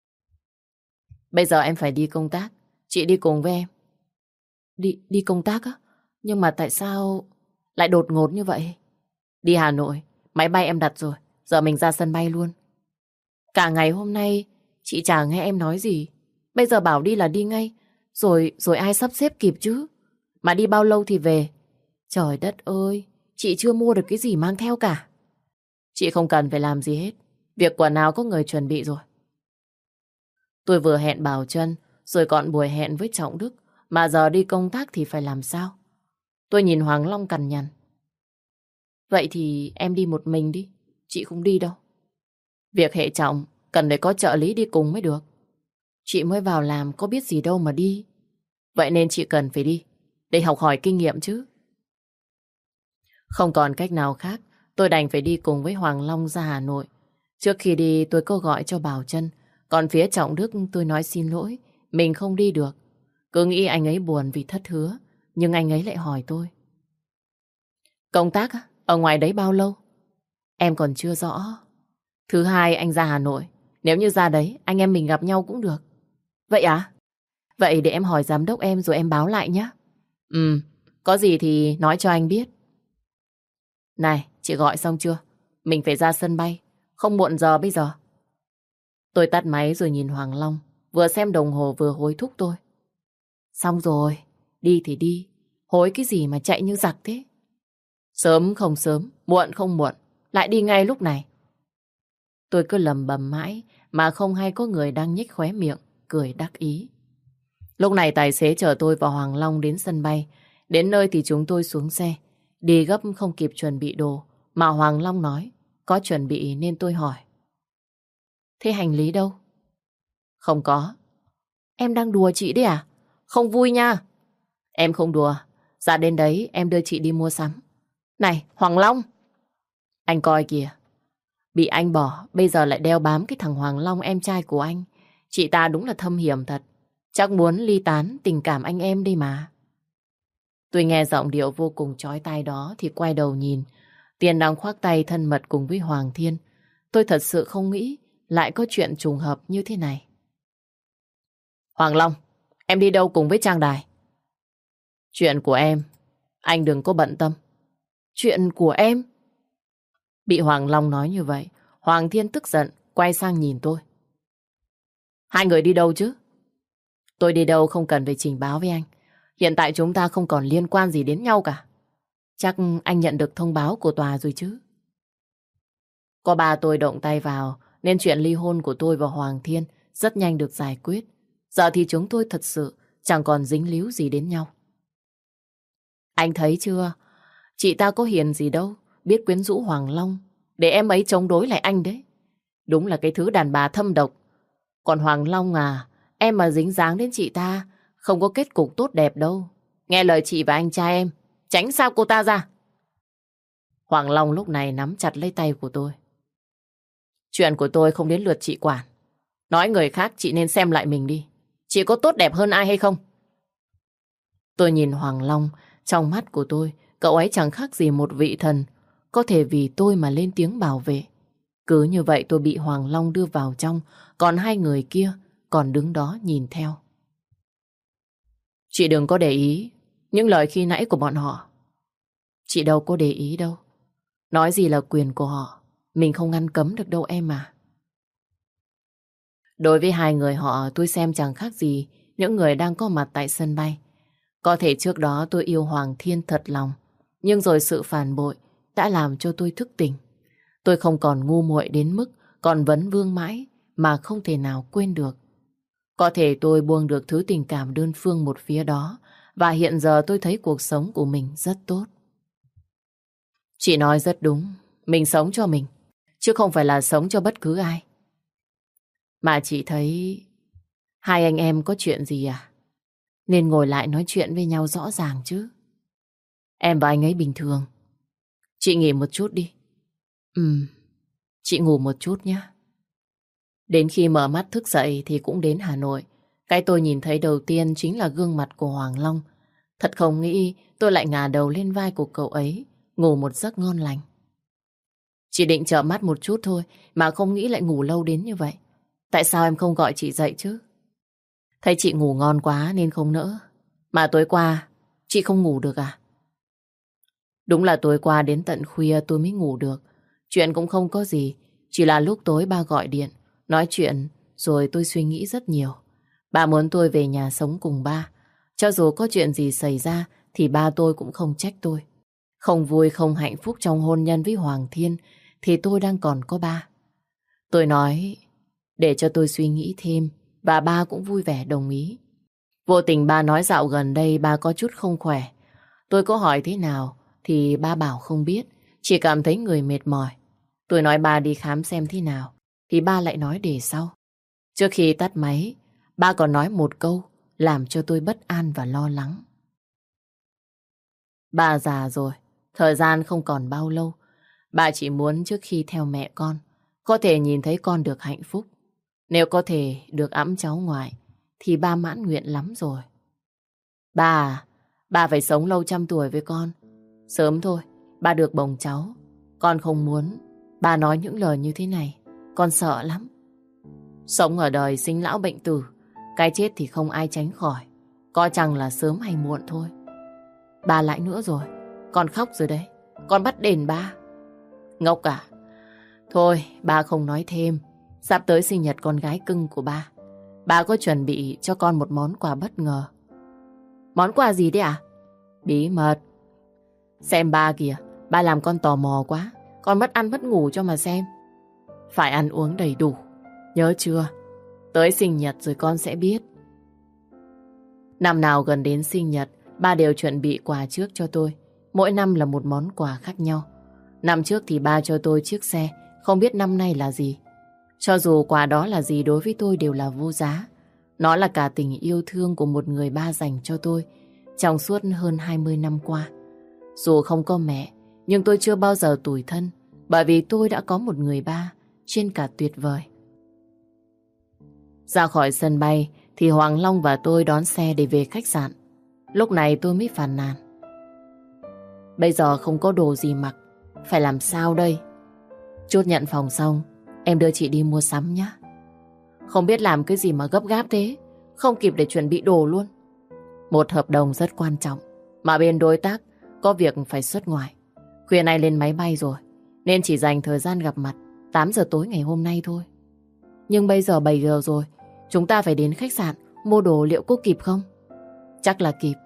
Bây giờ em phải đi công tác, chị đi cùng với em. Đi, đi công tác á? Nhưng mà tại sao lại đột ngột như vậy? Đi Hà Nội, máy bay em đặt rồi, giờ mình ra sân bay luôn. Cả ngày hôm nay chị chả nghe em nói gì. Bây giờ bảo đi là đi ngay, Rồi rồi ai sắp xếp kịp chứ? Mà đi bao lâu thì về? Trời đất ơi, chị chưa mua được cái gì mang theo cả. Chị không cần phải làm gì hết. Việc quần áo có người chuẩn bị rồi. Tôi vừa hẹn Bảo Trân, rồi còn buổi hẹn với Trọng Đức. Mà giờ đi công tác thì phải làm sao? Tôi nhìn Hoàng Long cằn nhằn. Vậy thì em đi một mình đi. Chị không đi đâu. Việc hệ trọng, cần phải có trợ lý đi cùng mới được. Chị mới vào làm có biết gì đâu mà đi. Vậy nên chị cần phải đi, để học hỏi kinh nghiệm chứ. Không còn cách nào khác, tôi đành phải đi cùng với Hoàng Long ra Hà Nội. Trước khi đi tôi có gọi cho Bảo Trân. Còn phía Trọng Đức tôi nói xin lỗi, mình không đi được. Cứ nghĩ anh ấy buồn vì thất hứa. Nhưng anh ấy lại hỏi tôi. Công tác á? Ở ngoài đấy bao lâu? Em còn chưa rõ. Thứ hai anh ra Hà Nội. Nếu như ra đấy, anh em mình gặp nhau cũng được. Vậy à? Vậy để em hỏi giám đốc em rồi em báo lại nhé. Ừ, có gì thì nói cho anh biết. Này, chị gọi xong chưa? Mình phải ra sân bay. Không muộn giờ bây giờ. Tôi tắt máy rồi nhìn Hoàng Long. Vừa xem đồng hồ vừa hối thúc tôi. Xong rồi, đi thì đi. Hối cái gì mà chạy như giặc thế? Sớm không sớm, muộn không muộn. Lại đi ngay lúc này. Tôi cứ lầm bầm mãi mà không hay có người đang nhếch khóe miệng, cười đắc ý. Lúc này tài xế chở tôi và Hoàng Long đến sân bay. Đến nơi thì chúng tôi xuống xe. Đi gấp không kịp chuẩn bị đồ. Mà Hoàng Long nói có chuẩn bị nên tôi hỏi. Thế hành lý đâu? Không có. Em đang đùa chị đấy à? Không vui nha. Em không đùa. Dạ đến đấy em đưa chị đi mua sắm. Này Hoàng Long. Anh coi kìa. Bị anh bỏ, bây giờ lại đeo bám cái thằng Hoàng Long em trai của anh. Chị ta đúng là thâm hiểm thật. Chắc muốn ly tán tình cảm anh em đây mà. Tôi nghe giọng điệu vô cùng chói tai đó thì quay đầu nhìn. Tiền đang khoác tay thân mật cùng với Hoàng Thiên. Tôi thật sự không nghĩ lại có chuyện trùng hợp như thế này. Hoàng Long, em đi đâu cùng với Trang Đài? Chuyện của em, anh đừng có bận tâm. Chuyện của em? Bị Hoàng Long nói như vậy, Hoàng Thiên tức giận, quay sang nhìn tôi. Hai người đi đâu chứ? Tôi đi đâu không cần phải trình báo với anh. Hiện tại chúng ta không còn liên quan gì đến nhau cả. Chắc anh nhận được thông báo của tòa rồi chứ? Có ba tôi động tay vào, nên chuyện ly hôn của tôi và Hoàng Thiên rất nhanh được giải quyết. Giờ thì chúng tôi thật sự chẳng còn dính líu gì đến nhau. Anh thấy chưa? Chị ta có hiền gì đâu, biết quyến rũ Hoàng Long để em ấy chống đối lại anh đấy. Đúng là cái thứ đàn bà thâm độc. Còn Hoàng Long à, em mà dính dáng đến chị ta không có kết cục tốt đẹp đâu. Nghe lời chị và anh trai em, tránh xa cô ta ra. Hoàng Long lúc này nắm chặt lấy tay của tôi. Chuyện của tôi không đến lượt chị quản. Nói người khác chị nên xem lại mình đi. Chị có tốt đẹp hơn ai hay không? Tôi nhìn Hoàng Long, trong mắt của tôi, cậu ấy chẳng khác gì một vị thần, có thể vì tôi mà lên tiếng bảo vệ. Cứ như vậy tôi bị Hoàng Long đưa vào trong, còn hai người kia còn đứng đó nhìn theo. Chị đừng có để ý những lời khi nãy của bọn họ. Chị đâu có để ý đâu. Nói gì là quyền của họ, mình không ngăn cấm được đâu em à. Đối với hai người họ tôi xem chẳng khác gì những người đang có mặt tại sân bay. Có thể trước đó tôi yêu Hoàng Thiên thật lòng, nhưng rồi sự phản bội đã làm cho tôi thức tỉnh. Tôi không còn ngu muội đến mức còn vấn vương mãi mà không thể nào quên được. Có thể tôi buông được thứ tình cảm đơn phương một phía đó, và hiện giờ tôi thấy cuộc sống của mình rất tốt. Chị nói rất đúng, mình sống cho mình, chứ không phải là sống cho bất cứ ai. Mà chị thấy hai anh em có chuyện gì à? Nên ngồi lại nói chuyện với nhau rõ ràng chứ. Em và anh ấy bình thường. Chị nghỉ một chút đi. Ừ, chị ngủ một chút nhé. Đến khi mở mắt thức dậy thì cũng đến Hà Nội. Cái tôi nhìn thấy đầu tiên chính là gương mặt của Hoàng Long. Thật không nghĩ tôi lại ngả đầu lên vai của cậu ấy, ngủ một giấc ngon lành. Chỉ định chợp mắt một chút thôi mà không nghĩ lại ngủ lâu đến như vậy. Tại sao em không gọi chị dậy chứ? Thấy chị ngủ ngon quá nên không nỡ. Mà tối qua chị không ngủ được à? Đúng là tối qua đến tận khuya tôi mới ngủ được. Chuyện cũng không có gì, chỉ là lúc tối ba gọi điện nói chuyện rồi tôi suy nghĩ rất nhiều. Ba muốn tôi về nhà sống cùng ba. Cho dù có chuyện gì xảy ra thì ba tôi cũng không trách tôi. Không vui không hạnh phúc trong hôn nhân với Hoàng Thiên thì tôi đang còn có ba. Tôi nói để cho tôi suy nghĩ thêm và ba cũng vui vẻ đồng ý. Vô tình ba nói dạo gần đây ba có chút không khỏe. Tôi có hỏi thế nào thì ba bảo không biết, chỉ cảm thấy người mệt mỏi. Tôi nói ba đi khám xem thế nào thì ba lại nói để sau. Trước khi tắt máy, ba còn nói một câu làm cho tôi bất an và lo lắng. Ba già rồi, thời gian không còn bao lâu. Ba chỉ muốn trước khi theo mẹ con, có thể nhìn thấy con được hạnh phúc. Nếu có thể được ẵm cháu ngoại, thì ba mãn nguyện lắm rồi. Ba à, ba phải sống lâu trăm tuổi với con. Sớm thôi, ba được bồng cháu. Con không muốn ba nói những lời như thế này. Con sợ lắm. Sống ở đời sinh lão bệnh tử, cái chết thì không ai tránh khỏi. Có chẳng là sớm hay muộn thôi. Ba lại nữa rồi, con khóc rồi đấy. Con bắt đền ba. Ngốc à? Thôi, ba không nói thêm. Sắp tới sinh nhật con gái cưng của ba. Ba có chuẩn bị cho con một món quà bất ngờ. Món quà gì đấy à? Bí mật. Xem ba kìa, ba làm con tò mò quá. Con mất ăn mất ngủ cho mà xem. Phải ăn uống đầy đủ. Nhớ chưa? Tới sinh nhật rồi con sẽ biết. Năm nào gần đến sinh nhật, ba đều chuẩn bị quà trước cho tôi. Mỗi năm là một món quà khác nhau. Năm trước thì ba cho tôi chiếc xe, không biết năm nay là gì. Cho dù quà đó là gì đối với tôi đều là vô giá. Nó là cả tình yêu thương của một người ba dành cho tôi trong suốt hơn hai mươi năm qua. Dù không có mẹ, nhưng tôi chưa bao giờ tủi thân, bởi vì tôi đã có một người ba trên cả tuyệt vời. Ra khỏi sân bay thì Hoàng Long và tôi đón xe để về khách sạn. Lúc này tôi mới phàn nàn. Bây giờ không có đồ gì mặc, phải làm sao đây? Chốt nhận phòng xong, em đưa chị đi mua sắm nhé. Không biết làm cái gì mà gấp gáp thế, không kịp để chuẩn bị đồ luôn. Một hợp đồng rất quan trọng, mà bên đối tác có việc phải xuất ngoại. Khuya nay lên máy bay rồi, nên chỉ dành thời gian gặp mặt tám giờ tối ngày hôm nay thôi. Nhưng bây giờ bảy giờ rồi, chúng ta phải đến khách sạn mua đồ, liệu có kịp không? Chắc là kịp.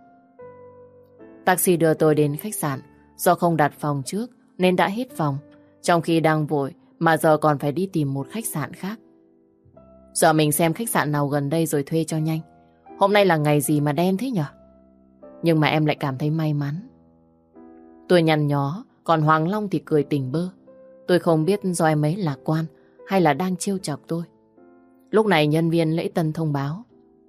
Taxi đưa tôi đến khách sạn. Do không đặt phòng trước nên đã hết phòng. Trong khi đang vội mà giờ còn phải đi tìm một khách sạn khác. Giờ mình xem khách sạn nào gần đây rồi thuê cho nhanh. Hôm nay là ngày gì mà đen thế nhở? Nhưng mà em lại cảm thấy may mắn. Tôi nhăn nhó, còn Hoàng Long thì cười tỉnh bơ. Tôi không biết do em ấy lạc quan hay là đang trêu chọc tôi. Lúc này nhân viên lễ tân thông báo.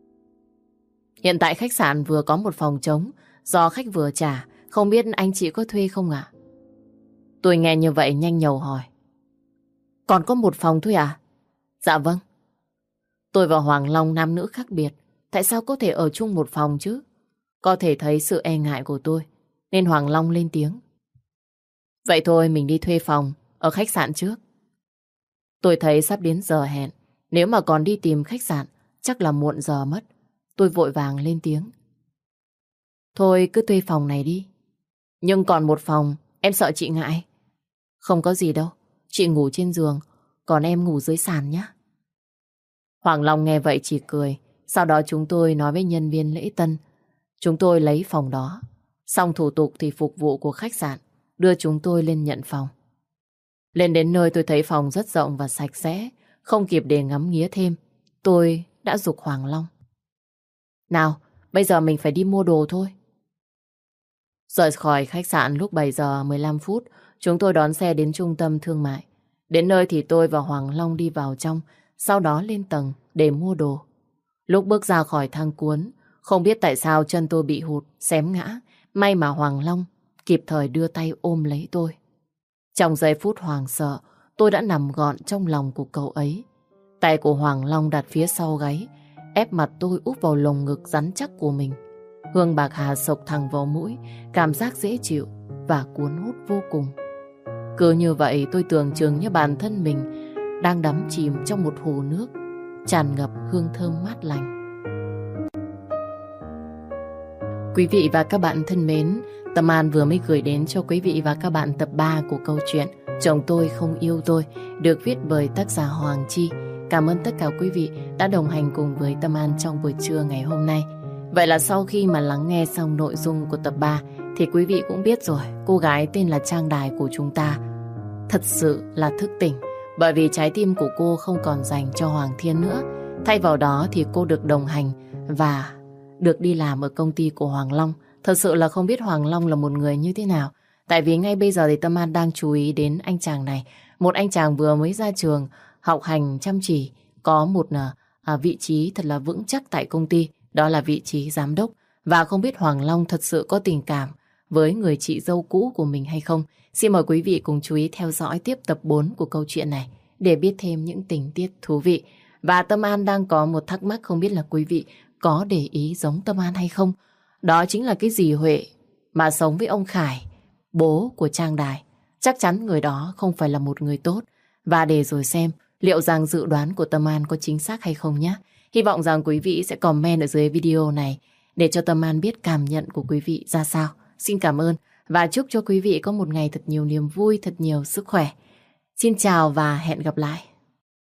Hiện tại khách sạn vừa có một phòng trống, do khách vừa trả, không biết anh chị có thuê không ạ? Tôi nghe như vậy nhanh nhầu hỏi. Còn có một phòng thôi à? Dạ vâng. Tôi và Hoàng Long nam nữ khác biệt, tại sao có thể ở chung một phòng chứ? Có thể thấy sự e ngại của tôi, nên Hoàng Long lên tiếng. Vậy thôi mình đi thuê phòng ở khách sạn trước. Tôi thấy sắp đến giờ hẹn, nếu mà còn đi tìm khách sạn chắc là muộn giờ mất. Tôi vội vàng lên tiếng. Thôi cứ thuê phòng này đi. Nhưng còn một phòng, em sợ chị ngại. Không có gì đâu, chị ngủ trên giường, còn em ngủ dưới sàn nhé. Hoàng Long nghe vậy chỉ cười. Sau đó chúng tôi nói với nhân viên lễ tân. Chúng tôi lấy phòng đó. Xong thủ tục thì phục vụ của khách sạn đưa chúng tôi lên nhận phòng. Lên đến nơi tôi thấy phòng rất rộng và sạch sẽ. Không kịp để ngắm nghía thêm, tôi đã giục Hoàng Long. Nào, bây giờ mình phải đi mua đồ thôi. Rời khỏi khách sạn lúc bảy giờ mười lăm phút, chúng tôi đón xe đến trung tâm thương mại. Đến nơi thì tôi và Hoàng Long đi vào trong, sau đó lên tầng để mua đồ. Lúc bước ra khỏi thang cuốn, không biết tại sao chân tôi bị hụt, xém ngã. May mà Hoàng Long kịp thời đưa tay ôm lấy tôi. Trong giây phút hoảng sợ, tôi đã nằm gọn trong lòng của cậu ấy. Tay của Hoàng Long đặt phía sau gáy, ép mặt tôi úp vào lồng ngực rắn chắc của mình. Hương bạc hà sộc thẳng vào mũi, cảm giác dễ chịu và cuốn hút vô cùng. Cứ như vậy tôi tưởng chừng như bản thân mình đang đắm chìm trong một hồ nước tràn ngập hương thơm mát lành. Quý vị và các bạn thân mến, Tâm An vừa mới gửi đến cho quý vị và các bạn tập ba của câu chuyện Chồng Tôi Không Yêu Tôi, được viết bởi tác giả Hoàng Chi. Cảm ơn tất cả quý vị đã đồng hành cùng với Tâm An trong buổi trưa ngày hôm nay. Vậy là sau khi mà lắng nghe xong nội dung của tập ba thì quý vị cũng biết rồi, cô gái tên là Trang Đài của chúng ta thật sự là thức tỉnh, bởi vì trái tim của cô không còn dành cho Hoàng Thiên nữa. Thay vào đó thì cô được đồng hành và được đi làm ở công ty của Hoàng Long. Thật sự là không biết Hoàng Long là một người như thế nào. Tại vì ngay bây giờ thì Tâm An đang chú ý đến anh chàng này. Một anh chàng vừa mới ra trường, học hành chăm chỉ, có một à, vị trí thật là vững chắc tại công ty. Đó là vị trí giám đốc. Và không biết Hoàng Long thật sự có tình cảm với người chị dâu cũ của mình hay không. Xin mời quý vị cùng chú ý theo dõi tiếp tập bốn của câu chuyện này để biết thêm những tình tiết thú vị. Và Tâm An đang có một thắc mắc, không biết là quý vị có để ý giống Tâm An hay không. Đó chính là cái dì Huệ mà sống với ông Khải, bố của Trang Đài. Chắc chắn người đó không phải là một người tốt. Và để rồi xem liệu rằng dự đoán của Tâm An có chính xác hay không nhé. Hy vọng rằng quý vị sẽ comment ở dưới video này để cho Tâm An biết cảm nhận của quý vị ra sao. Xin cảm ơn và chúc cho quý vị có một ngày thật nhiều niềm vui, thật nhiều sức khỏe. Xin chào và hẹn gặp lại.